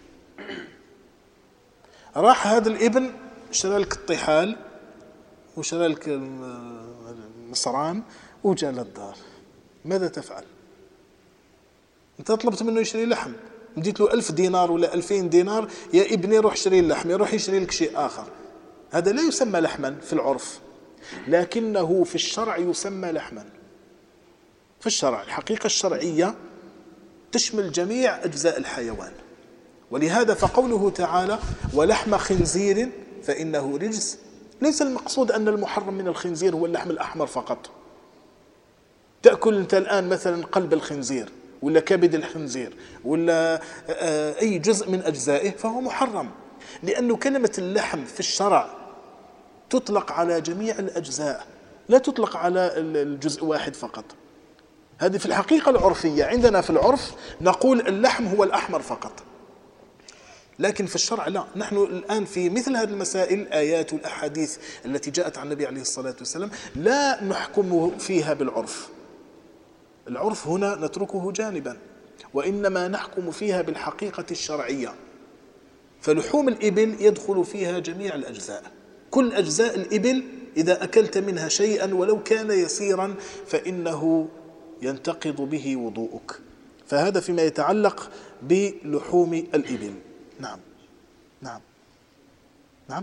راح هذا الابن اشترى لك الطحال وشرى لك المصران وجاء للدار، ماذا تفعل؟ أنت طلبت منه يشتري لحم، مديت له 1000 دينار ولا 2000 دينار، يا ابني روح اشتري اللحم، يروح يشتري لك شيء آخر، هذا لا يسمى لحما في العرف، لكنه في الشرع يسمى لحما. في الشرع الحقيقة الشرعية تشمل جميع أجزاء الحيوان، ولهذا فقوله تعالى ولحم خنزير فإنه رجس، ليس المقصود أن المحرم من الخنزير هو اللحم الأحمر فقط. تأكل أنت الآن مثلا قلب الخنزير ولا كبد الخنزير ولا أي جزء من أجزائه فهو محرم، لأن كلمة اللحم في الشرع تطلق على جميع الأجزاء، لا تطلق على الجزء واحد فقط. هذه في الحقيقة العرفية، عندنا في العرف نقول اللحم هو الأحمر فقط، لكن في الشرع لا. نحن الآن في مثل هذه المسائل الآيات والأحاديث التي جاءت عن النبي عليه الصلاة والسلام لا نحكم فيها بالعرف، العرف هنا نتركه جانبا، وإنما نحكم فيها بالحقيقة الشرعية. فلحوم الإبل يدخل فيها جميع الأجزاء، كل أجزاء الإبل إذا أكلت منها شيئا ولو كان يسيرا فإنه ينتقض به وضوءك. فهذا فيما يتعلق بلحوم الإبل. نعم نعم نعم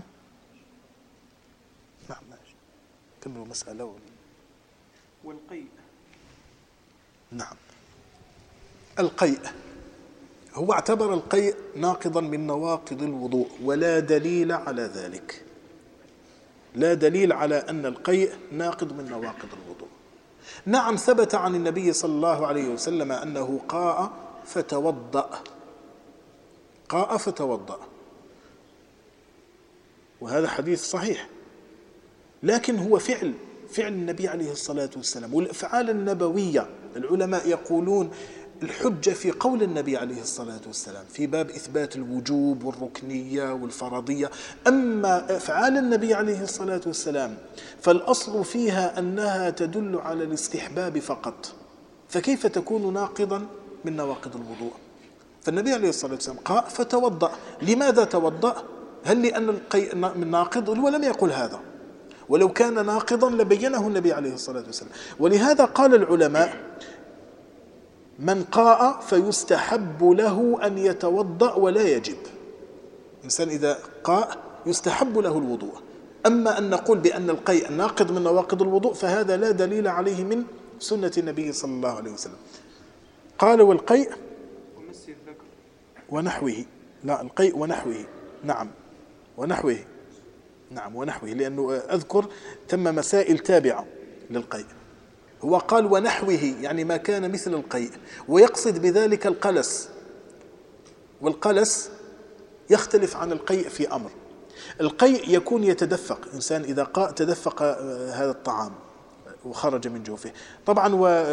نعم ماشي. كملوا مسألة والقيء. نعم القيء هو اعتبر القيء ناقضا من نواقض الوضوء، ولا دليل على ذلك، لا دليل على أن القيء ناقض من نواقض الوضوء. نعم ثبت عن النبي صلى الله عليه وسلم أنه قاء فتوضأ، قاء فتوضأ، وهذا حديث صحيح، لكن هو فعل النبي عليه الصلاة والسلام. والأفعال النبوية العلماء يقولون الحجة في قول النبي عليه الصلاة والسلام في باب إثبات الوجوب والركنية والفرضية. أما أفعال النبي عليه الصلاة والسلام فالأصل فيها أنها تدل على الاستحباب فقط، فكيف تكون ناقضا من نواقض الوضوء؟ فالنبي عليه الصلاة والسلام قال فتوضأ. لماذا توضأ؟ هل لأن القيء من ناقض؟ هو لم يقل هذا، ولو كان ناقضا لبينه النبي عليه الصلاة والسلام. ولهذا قال العلماء من قاء فيستحب له أن يتوضأ ولا يجب. إنسان إذا قاء يستحب له الوضوء، أما أن نقول بأن القيء ناقض من نواقض الوضوء فهذا لا دليل عليه من سنة النبي صلى الله عليه وسلم. قال والقيء ومن ونحوه، لا القيء ونحوه، نعم ونحوه، نعم ونحوه، لأنه أذكر ثم مسائل تابعة للقيء. هو قال ونحوه يعني ما كان مثل القيء، ويقصد بذلك القلس، والقلس يختلف عن القيء في أمر. القيء يكون يتدفق، إنسان إذا قاء تدفق هذا الطعام وخرج من جوفه. طبعا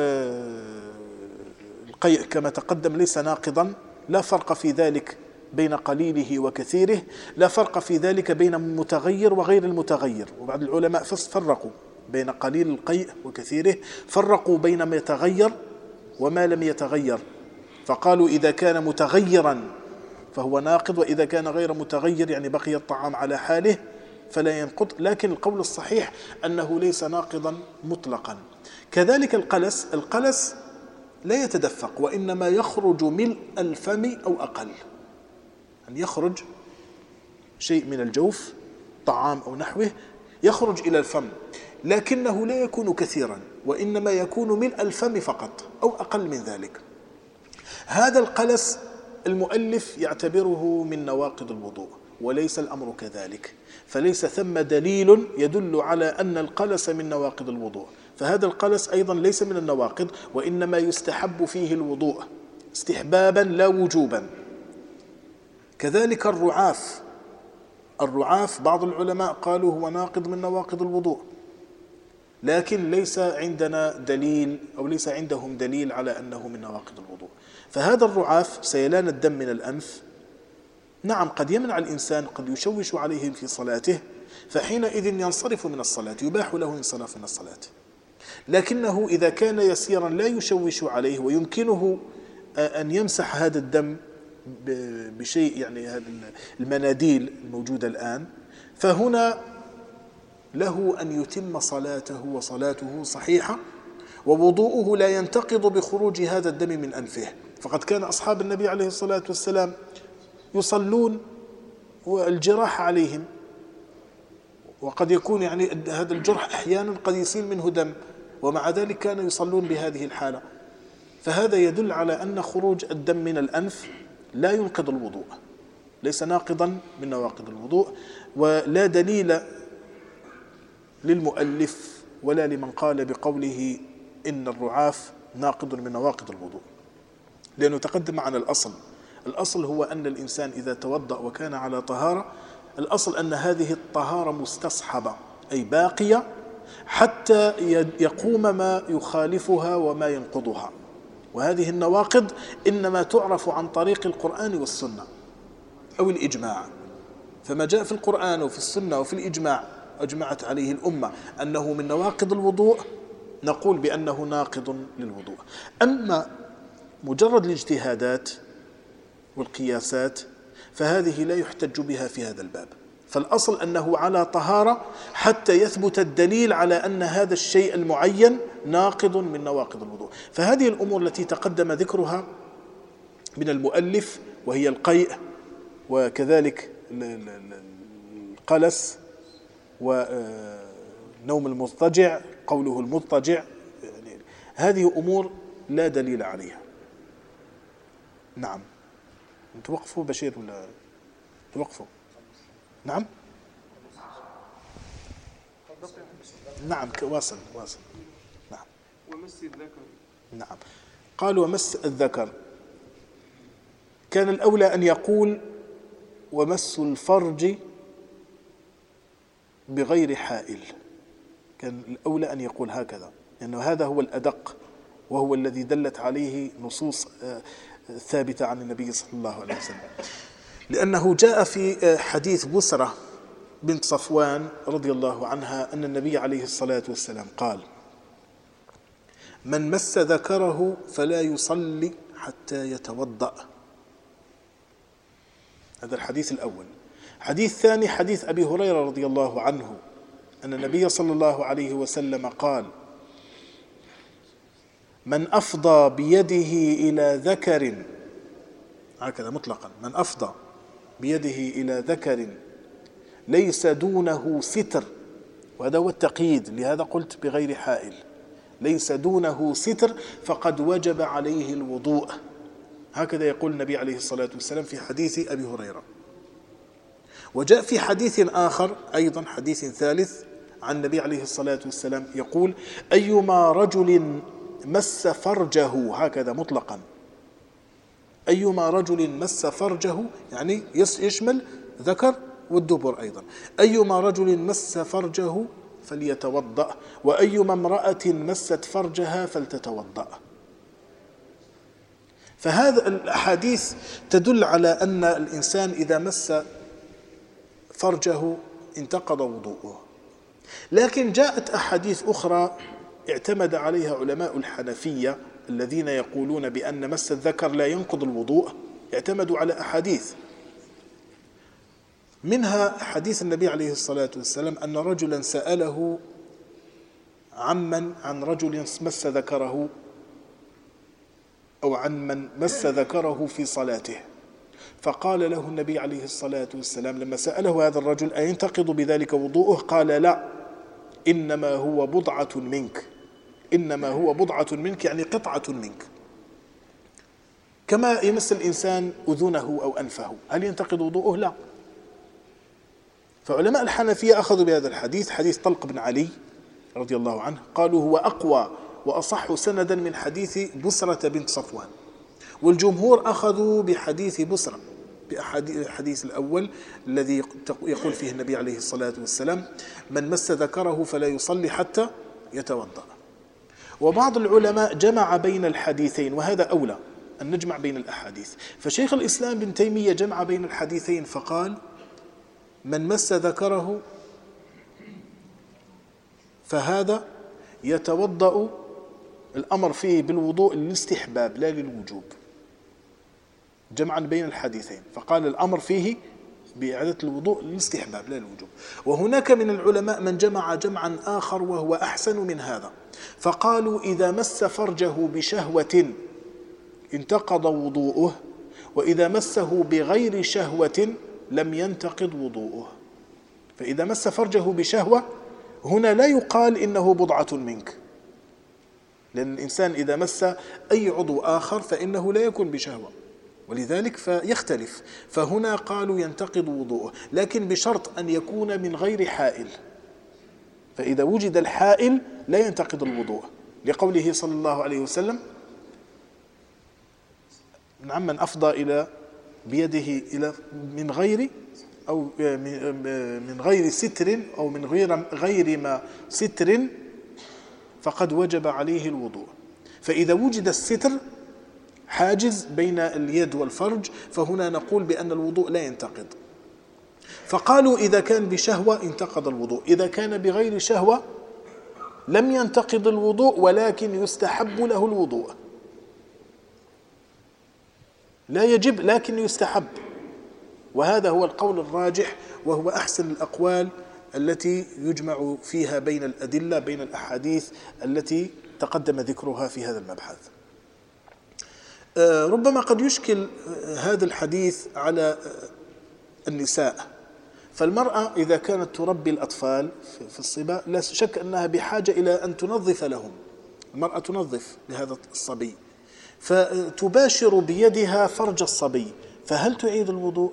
والقيء كما تقدم ليس ناقضا، لا فرق في ذلك بين قليله وكثيره، لا فرق في ذلك بين المتغير وغير المتغير. وبعض العلماء فرقوا بين قليل القيء وكثيره، فرقوا بين ما يتغير وما لم يتغير، فقالوا إذا كان متغيرا فهو ناقض، وإذا كان غير متغير يعني بقي الطعام على حاله فلا ينقض. لكن القول الصحيح أنه ليس ناقضا مطلقا. كذلك القلس لا يتدفق، وإنما يخرج ملء الفم أو أقل، يعني يخرج شيء من الجوف طعام أو نحوه يخرج إلى الفم، لكنه لا يكون كثيرا، وإنما يكون ملء الفم فقط أو أقل من ذلك. هذا القلس المؤلف يعتبره من نواقض الوضوء، وليس الأمر كذلك، فليس ثم دليل يدل على أن القلس من نواقض الوضوء. فهذا القلس أيضا ليس من النواقض، وإنما يستحب فيه الوضوء استحبابا لا وجوبا. كذلك الرعاف بعض العلماء قالوا هو ناقض من نواقض الوضوء، لكن ليس عندنا دليل أو ليس عندهم دليل على أنه من نواقض الوضوء. فهذا الرعاف سيلان الدم من الأنف نعم قد يمنع الإنسان، قد يشوش عليه في صلاته، فحينئذ ينصرف من الصلاة، يباح له الانصراف من الصلاة. لكنه إذا كان يسيرا لا يشوش عليه ويمكنه أن يمسح هذا الدم بشيء، يعني هذه المناديل الموجودة الآن، فهنا له أن يتم صلاته وصلاته صحيحة، ووضوءه لا ينتقض بخروج هذا الدم من أنفه. فقد كان أصحاب النبي عليه الصلاة والسلام يصلون والجراح عليهم، وقد يكون يعني هذا الجرح أحيانا قد يسيل منه دم، ومع ذلك كانوا يصلون بهذه الحالة. فهذا يدل على أن خروج الدم من الأنف لا ينقض الوضوء، ليس ناقضا من نواقض الوضوء، ولا دليل للمؤلف ولا لمن قال بقوله إن الرعاف ناقض من نواقض الوضوء، لأنه تقدم معنا الأصل هو أن الإنسان إذا توضأ وكان على طهارة، الأصل أن هذه الطهارة مستصحبة أي باقية حتى يقوم ما يخالفها وما ينقضها. وهذه النواقض إنما تعرف عن طريق القرآن والسنة أو الإجماع. فما جاء في القرآن وفي السنة وفي الإجماع أجمعت عليه الأمة أنه من نواقض الوضوء، نقول بأنه ناقض للوضوء. أما مجرد الاجتهادات والقياسات فهذه لا يحتج بها في هذا الباب، فالأصل أنه على طهارة حتى يثبت الدليل على أن هذا الشيء المعين ناقض من نواقض الوضوء. فهذه الأمور التي تقدم ذكرها من المؤلف، وهي القيء وكذلك القلس ونوم المضطجع، قوله المضطجع، يعني هذه أمور لا دليل عليها. نعم توقفوا بشير ولا توقفوا؟ نعم نعم واصل نعم. ومس الذكر، نعم قال ومس الذكر، كان الأولى أن يقول ومس الفرج بغير حائل، كان الأولى أن يقول هكذا، لأنه هذا هو الأدق وهو الذي دلت عليه نصوص ثابتة عن النبي صلى الله عليه وسلم. لأنه جاء في حديث بسرة بنت صفوان رضي الله عنها أن النبي عليه الصلاة والسلام قال من مس ذكره فلا يصلي حتى يتوضأ. هذا الحديث الأول. حديث ثاني حديث أبي هريرة رضي الله عنه أن النبي صلى الله عليه وسلم قال من أفضى بيده إلى ذكر، هكذا مطلقا، من أفضى بيده إلى ذكر ليس دونه ستر، وهذا هو التقييد، لهذا قلت بغير حائل، ليس دونه ستر فقد وجب عليه الوضوء. هكذا يقول النبي عليه الصلاة والسلام في حديث أبي هريرة. وجاء في حديث آخر أيضا، حديث ثالث عن النبي عليه الصلاة والسلام يقول: أيما رجل مس فرجه، هكذا مطلقا، أيما رجل مس فرجه يعني يشمل ذكر والدبر أيضا، أيما رجل مس فرجه فليتوضأ، وأيما امرأة مست فرجها فلتتوضأ. فهذا الأحاديث تدل على أن الإنسان إذا مس فرجه انتقض وضوءه. لكن جاءت أحاديث أخرى اعتمد عليها علماء الحنفية الذين يقولون بأن مس الذكر لا ينقض الوضوء، اعتمدوا على أحاديث، منها حديث النبي عليه الصلاة والسلام أن رجلا سأله عن رجل مس ذكره، أو عن من مس ذكره في صلاته، فقال له النبي عليه الصلاة والسلام لما سأله هذا الرجل: أينتقض بذلك وضوءه؟ قال: لا، إنما هو بضعة منك، إنما هو بضعة منك يعني قطعة منك، كما يمس الإنسان أذنه أو أنفه، هل ينتقض وضوءه؟ لا. فعلماء الحنفية أخذوا بهذا الحديث، حديث طلق بن علي رضي الله عنه، قالوا هو أقوى وأصح سندا من حديث بسرة بنت صفوان، والجمهور أخذوا بحديث بسرة، بحديث الأول الذي يقول فيه النبي عليه الصلاة والسلام: من مس ذكره فلا يصلي حتى يتوضأ. وبعض العلماء جمع بين الحديثين، وهذا أولى أن نجمع بين الأحاديث، فشيخ الإسلام بن تيمية جمع بين الحديثين فقال: من مس ذكره فهذا يتوضأ، الأمر فيه بالوضوء للاستحباب لا للوجوب، جمعا بين الحديثين، فقال الأمر فيه بإعادة الوضوء للاستحباب لا للوجوب. وهناك من العلماء من جمع جمعا آخر وهو أحسن من هذا، فقالوا إذا مس فرجه بشهوة انتقض وضوءه، وإذا مسه بغير شهوة لم ينتقض وضوءه. فإذا مس فرجه بشهوة هنا لا يقال إنه بضعة منك، لأن الإنسان إذا مس أي عضو آخر فإنه لا يكون بشهوة، ولذلك فيختلف، فهنا قالوا ينتقض وضوءه، لكن بشرط أن يكون من غير حائل، فإذا وجد الحائل لا ينتقض الوضوء، لقوله صلى الله عليه وسلم: نعم، من أفضى إلى بيده إلى من غير أو من غير ستر أو من غير ما ستر فقد وجب عليه الوضوء. فإذا وجد الستر حاجز بين اليد والفرج فهنا نقول بأن الوضوء لا ينتقض. فقالوا إذا كان بشهوة انتقض الوضوء، إذا كان بغير شهوة لم ينتقض الوضوء ولكن يستحب له الوضوء، لا يجب لكن يستحب، وهذا هو القول الراجح وهو أحسن الأقوال التي يجمع فيها بين الأدلة، بين الأحاديث التي تقدم ذكرها في هذا المبحث. ربما قد يشكل هذا الحديث على النساء، فالمرأة إذا كانت تربي الأطفال في الصبا لا شك أنها بحاجة إلى أن تنظف لهم، المرأة تنظف لهذا الصبي فتباشر بيدها فرج الصبي، فهل تعيد الوضوء؟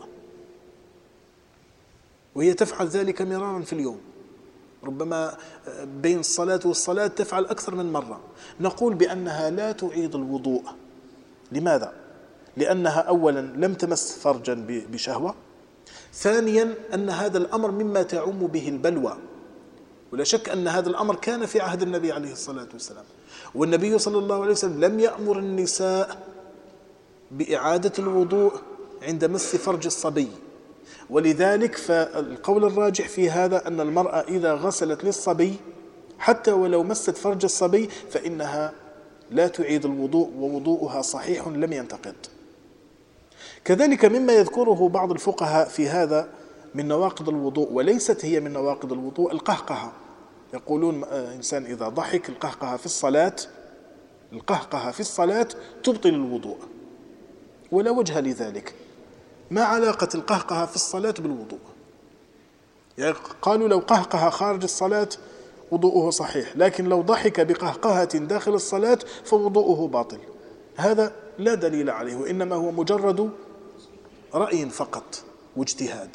وهي تفعل ذلك مرارا في اليوم، ربما بين الصلاة والصلاة تفعل أكثر من مرة، نقول بأنها لا تعيد الوضوء. لماذا؟ لأنها أولا لم تمس فرجا بشهوة، ثانيا أن هذا الأمر مما تعم به البلوى، ولا شك أن هذا الأمر كان في عهد النبي عليه الصلاة والسلام، والنبي صلى الله عليه وسلم لم يأمر النساء بإعادة الوضوء عند مس فرج الصبي، ولذلك فالقول الراجح في هذا أن المرأة إذا غسلت للصبي حتى ولو مست فرج الصبي فإنها لا تعيد الوضوء ووضوءها صحيح لم ينتقض. كذلك مما يذكره بعض الفقهاء في هذا من نواقض الوضوء وليست هي من نواقض الوضوء القهقهة، يقولون إنسان إذا ضحك القهقهة في الصلاة تبطل الوضوء، ولا وجه لذلك، ما علاقة القهقهة في الصلاة بالوضوء؟ يعني قالوا لو قهقه خارج الصلاة وضوءه صحيح، لكن لو ضحك بقهقهة داخل الصلاة فوضوءه باطل. هذا لا دليل عليه، وإنما هو مجرد رأي فقط واجتهاد.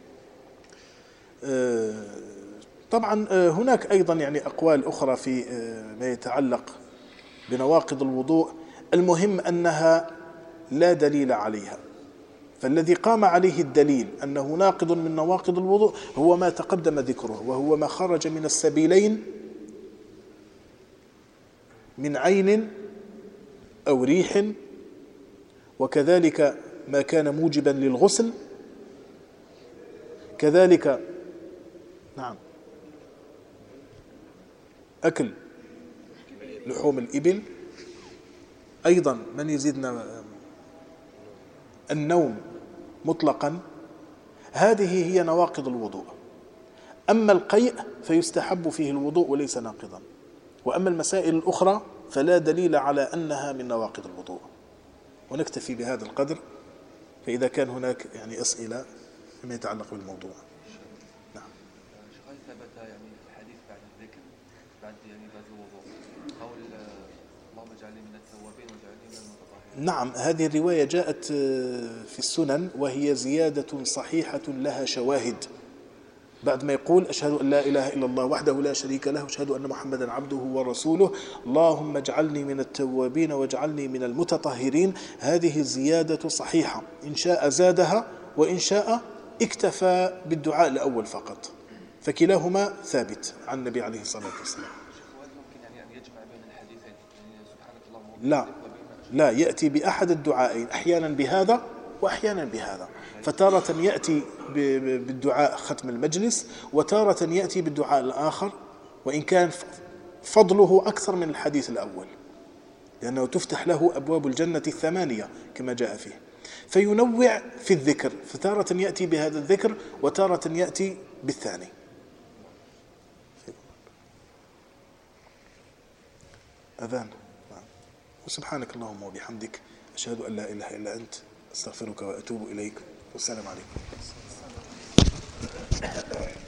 طبعا هناك أيضا يعني أقوال أخرى في ما يتعلق بنواقض الوضوء، المهم أنها لا دليل عليها. فالذي قام عليه الدليل أنه ناقض من نواقض الوضوء هو ما تقدم ذكره، وهو ما خرج من السبيلين من عين أو ريح، وكذلك ما كان موجبا للغسل، كذلك نعم أكل لحوم الإبل، أيضا من يزيدنا النوم مطلقا. هذه هي نواقض الوضوء. أما القيء فيستحب فيه الوضوء وليس ناقضا، وأما المسائل الأخرى فلا دليل على أنها من نواقض الوضوء. ونكتفي بهذا القدر، فإذا كان هناك يعني أسئلة فيما يتعلق بالموضوع. نعم. هل ثبت يعني الحديث بعد الذكر بعد الوضوء قول اللهم اجعلني من التوابين واجعلني من المتطهرين؟ نعم، هذه الرواية جاءت في السنن، وهي زيادة صحيحة لها شواهد. بعد ما يقول أشهد أن لا إله إلا الله وحده لا شريك له وأشهد أن محمدا عبده ورسوله اللهم اجعلني من التوابين واجعلني من المتطهرين، هذه زيادة صحيحة، إن شاء زادها وإن شاء اكتفى بالدعاء الأول فقط، فكلاهما ثابت عن النبي عليه الصلاة والسلام. ممكن يعني أن يجمع بين الحديثين، يعني سبحانك اللهم لا لا، يأتي بأحد الدعائين، أحيانا بهذا وأحيانا بهذا، فتارة يأتي بالدعاء ختم المجلس، وتارة يأتي بالدعاء الآخر، وإن كان فضله أكثر من الحديث الأول، لأنه تفتح له أبواب الجنة 8 كما جاء فيه، فينوع في الذكر، فتارة يأتي بهذا الذكر وتارة يأتي بالثاني. أذان. وسبحانك اللهم وبحمدك أشهد أن لا إله إلا أنت أستغفرك وأتوب إليك، والسلام عليكم.